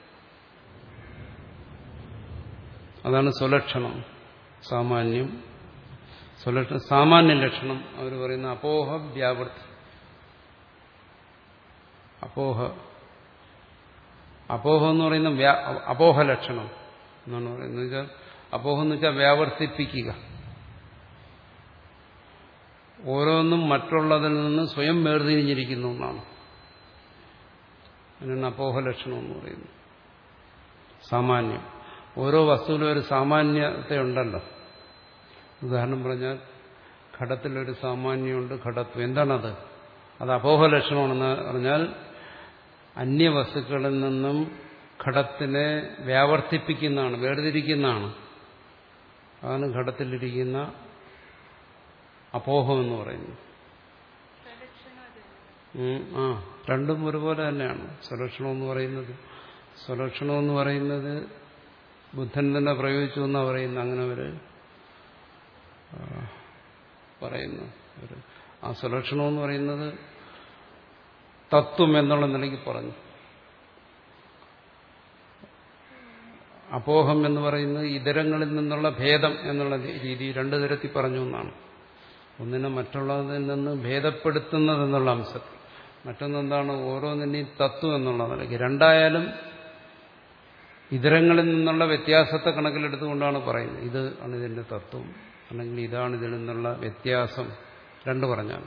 A: അതാണ് സ്വലക്ഷണം, സാമാന്യം. സ്വലക്ഷണം സാമാന്യ ലക്ഷണം അവർ പറയുന്ന അപോഹ വ്യാവൃത്തി. അപോഹ അപോഹം എന്ന് പറയുന്ന അപോഹ ലക്ഷണം എന്നാണ് പറയുന്നത്. വെച്ചാൽ അപോഹം എന്ന് വെച്ചാൽ വ്യാവർത്തിപ്പിക്കുക. ഓരോന്നും മറ്റുള്ളതിൽ നിന്ന് സ്വയം വേർതിരിഞ്ഞിരിക്കുന്നു എന്നാണ്. അതിനാണ് അപോഹ ലക്ഷണം എന്ന് പറയുന്നത്. സാമാന്യം, ഓരോ വസ്തുവിലും ഒരു സാമാന്യത ഉണ്ടല്ലോ. ഉദാഹരണം പറഞ്ഞാൽ ഘടത്തിലൊരു സാമാന്യമുണ്ട്, ഘടത്വം. എന്താണത്? അത് അപോഹ ലക്ഷണമെന്ന് പറഞ്ഞാൽ അന്യവസ്തുക്കളിൽ നിന്നും ഘടത്തിനെ വ്യാവർത്തിപ്പിക്കുന്നതാണ്, വേർതിരിക്കുന്നതാണ്. അതാണ് ഘടത്തിലിരിക്കുന്ന അപോഹം എന്ന് പറയുന്നത്. ആ രണ്ടും ഒരുപോലെ തന്നെയാണ്. സ്വലക്ഷണം എന്ന് പറയുന്നത് സ്വലക്ഷണം എന്ന് പറയുന്നത് ബുദ്ധൻ തന്നെ പ്രയോഗിച്ചു എന്നാണ് പറയുന്നത്. അങ്ങനെ അവര് പറയുന്നു. ആ സ്വലക്ഷണം എന്ന് പറയുന്നത് തത്വം എന്നുള്ള നിലയ്ക്ക് പറഞ്ഞു. അപോഹം എന്ന് പറയുന്നത് ഇതരങ്ങളിൽ നിന്നുള്ള ഭേദം എന്നുള്ള രീതി രണ്ടു തരത്തിൽ പറഞ്ഞു എന്നാണ്. ഒന്നിനെ മറ്റുള്ളതിൽ നിന്ന് ഭേദപ്പെടുത്തുന്നത് എന്നുള്ള അംശത്തിൽ, മറ്റൊന്നെന്താണ് ഓരോന്നിനെയും തത്വം എന്നുള്ള നിലയ്ക്ക്. രണ്ടായാലും ഇതരങ്ങളിൽ നിന്നുള്ള വ്യത്യാസത്തെ കണക്കിലെടുത്തുകൊണ്ടാണ് പറയുന്നത്. ഇത് ആണ് ഇതിന്റെ തത്വം, അല്ലെങ്കിൽ ഇതാണ് ഇതിൽ നിന്നുള്ള വ്യത്യാസം. രണ്ട് പറഞ്ഞാൽ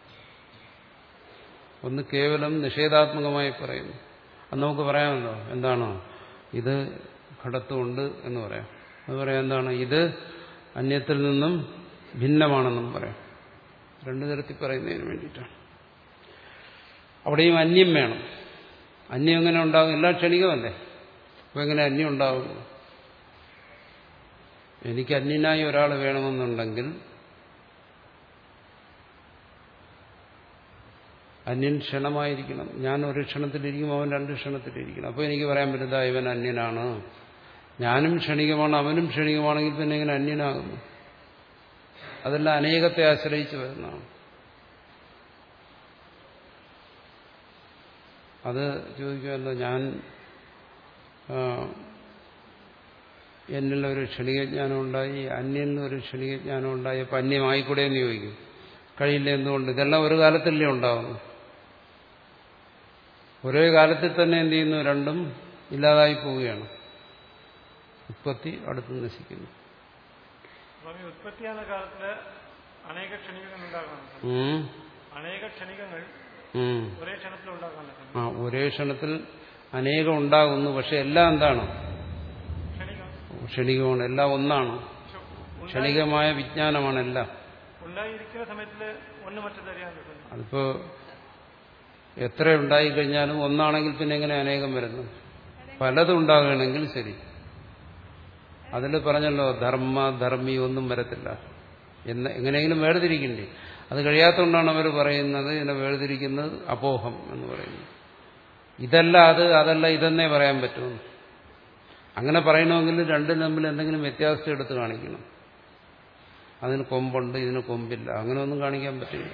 A: ഒന്ന് കേവലം നിഷേധാത്മകമായി പറയുന്നു. അത് നമുക്ക് പറയാമല്ലോ. എന്താണോ ഇത് ഘടത്വമുണ്ട് എന്ന് പറയാം. അത് പറയാം എന്താണ് ഇത് അന്യത്തിൽ നിന്നും ഭിന്നമാണെന്നും പറയാം. രണ്ടു തരത്തിൽ പറയുന്നതിന് വേണ്ടിയിട്ടാണ്. അവിടെയും അന്യം വേണം. അന്യം എങ്ങനെ ഉണ്ടാകും? എല്ലാം ക്ഷണികമല്ലേ. അപ്പോൾ എങ്ങനെ അന്യം ഉണ്ടാകും? എനിക്ക് അന്യനായി ഒരാൾ വേണമെന്നുണ്ടെങ്കിൽ അന്യൻ ക്ഷണമായിരിക്കണം. ഞാൻ ഒരു ക്ഷണത്തിലിരിക്കും, അവൻ രണ്ട് ക്ഷണത്തിലിരിക്കണം. അപ്പോൾ എനിക്ക് പറയാൻ പറ്റുന്ന ഇവൻ അന്യനാണ്. ഞാനും ക്ഷണികമാണ്, അവനും ക്ഷണികമാണെങ്കിൽ പിന്നെ എങ്ങനെ അന്യനാകുന്നു? അതെല്ലാം അനേകത്തെ ആശ്രയിച്ച് വരുന്നതാണ്. അത് ചോദിക്കുമല്ലോ, ഞാൻ എന്നിലൊരു ക്ഷണികജ്ഞാനം ഉണ്ടായി, അന്യനിലൊരു ക്ഷണികജ്ഞാനം ഉണ്ടായി, അപ്പം അന്യമായിക്കൂടെ എന്ന് ചോദിക്കും. കഴിയില്ല. എന്തുകൊണ്ട്? ഇതെല്ലാം ഒരു കാലത്തല്ലേ ഉണ്ടാവുന്നു. ഒരേ കാലത്തിൽ തന്നെ എന്ത് ചെയ്യുന്നു? രണ്ടും ഇല്ലാതായി പോവുകയാണ്. ഉത്പത്തി അടുത്ത് നശിക്കുന്നു.
B: ഉത്പത്തിയാകുന്ന കാലത്തില് അനേക ക്ഷണികങ്ങൾ ഉണ്ടാകാം. അനേക ക്ഷണികങ്ങൾ ഒരേ ക്ഷണത്തിൽ ഉണ്ടാകാൻ. ആ
A: ഒരേ ക്ഷണത്തിൽ അനേകം ഉണ്ടാകുന്നു. പക്ഷെ എല്ലാം എന്താണ്? ക്ഷണികമാണ്. എല്ലാം ഒന്നാണ്. ക്ഷണികമായ വിജ്ഞാനമാണ് എല്ലാം.
B: ഉണ്ടായിരിക്കുന്ന സമയത്ത് ഒന്ന് മറ്ററിയാൻ പറ്റും.
A: അതിപ്പോ എത്ര ഉണ്ടായിക്കഴിഞ്ഞാലും ഒന്നാണെങ്കിൽ പിന്നെ എങ്ങനെ അനേകം വരുന്നു? പലതും ഉണ്ടാകുകയാണെങ്കിൽ ശരി. അതിൽ പറഞ്ഞല്ലോ ധർമ്മ ധർമ്മി ഒന്നും വരത്തില്ല എന്ന്. എങ്ങനെയെങ്കിലും വേർതിരിക്കണ്ടേ? അത് കഴിയാത്തതുകൊണ്ടാണ് അവർ പറയുന്നത്, ഇതിനെ വേർതിരിക്കുന്നത് അപോഹം എന്ന് പറയുന്നത്. ഇതല്ല അത്, അതല്ല ഇതെന്നേ പറയാൻ പറ്റുമെന്ന്. അങ്ങനെ പറയണമെങ്കിൽ രണ്ടും തമ്മിൽ എന്തെങ്കിലും വ്യത്യാസം എടുത്ത് കാണിക്കണം. അതിന് കൊമ്പുണ്ട്, ഇതിന് കൊമ്പില്ല, അങ്ങനെ ഒന്നും കാണിക്കാൻ പറ്റില്ല.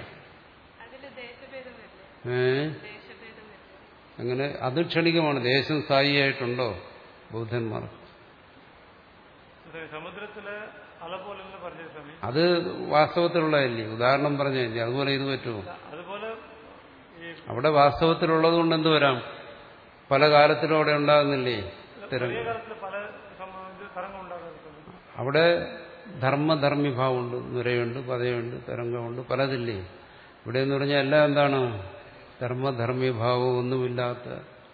A: ഏ അങ്ങനെ അത് ക്ഷണികമാണ്. ദേശം സ്ഥായിയായിട്ടുണ്ടോ ബൗദ്ധന്മാർ?
B: സമുദ്രത്തിലെ അല പോലെ പറഞ്ഞ സമയം
A: അത് വാസ്തവത്തിലുള്ളതല്ലേ, ഉദാഹരണം പറഞ്ഞല്ലേ. അതുപോലെ ഇത് പറ്റുമോ?
B: അതുപോലെ
A: അവിടെ വാസ്തവത്തിലുള്ളത് കൊണ്ട് എന്ത് വരാം? പല കാലത്തിലും അവിടെ ഉണ്ടാകുന്നില്ലേ തരംഗം? അവിടെ ധർമ്മധർമ്മിഭാവമുണ്ട്, നുരയുണ്ട്, പതയുണ്ട്, തരംഗമുണ്ട്, പലതില്ലേ. ഇവിടെ എന്ന് പറഞ്ഞാൽ എല്ലാം എന്താണ്? ധർമ്മധർമ്മിഭാവം ഒന്നുമില്ലാത്ത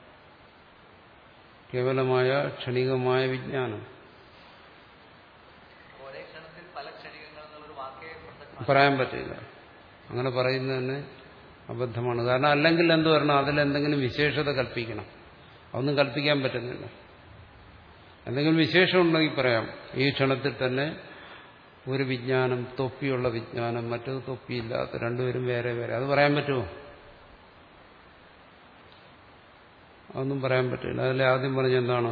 A: കേവലമായ ക്ഷണികമായ വിജ്ഞാനം. പറയാൻ പറ്റില്ല. അങ്ങനെ പറയുന്നത് തന്നെ അബദ്ധമാണ്. കാരണം അല്ലെങ്കിൽ എന്ത് വരണം? അതിലെന്തെങ്കിലും വിശേഷത കൽപ്പിക്കണം. അതൊന്നും കൽപ്പിക്കാൻ പറ്റുന്നില്ല. എന്തെങ്കിലും വിശേഷം ഉണ്ടെങ്കിൽ പറയാം. ഈ ക്ഷണത്തിൽ തന്നെ ഒരു വിജ്ഞാനം, തൊപ്പിയുള്ള വിജ്ഞാനം, മറ്റത് തൊപ്പിയില്ലാത്ത, രണ്ടുപേരും വേറെ വേറെ, അത് പറയാൻ പറ്റുമോ? അതൊന്നും പറയാൻ പറ്റില്ല. അതിൽ ആദ്യം പറഞ്ഞെന്താണ്?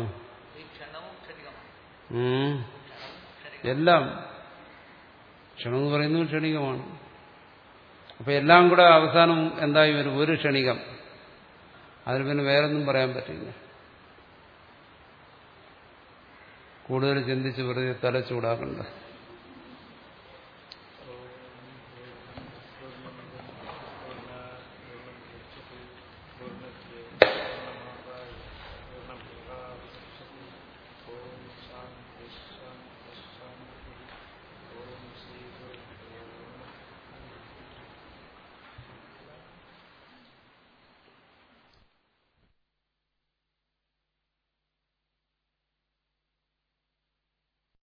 A: എല്ലാം ക്ഷണമെന്ന് പറയുന്നത് ക്ഷണികമാണ്. അപ്പൊ എല്ലാം കൂടെ അവസാനം എന്തായി വരും? ഒരു ക്ഷണികം. അതിൽ പിന്നെ വേറൊന്നും പറയാൻ പറ്റില്ല. കൂടുതൽ ചിന്തിച്ച് വെറുതെ തല ചൂടാക്കണ്ട.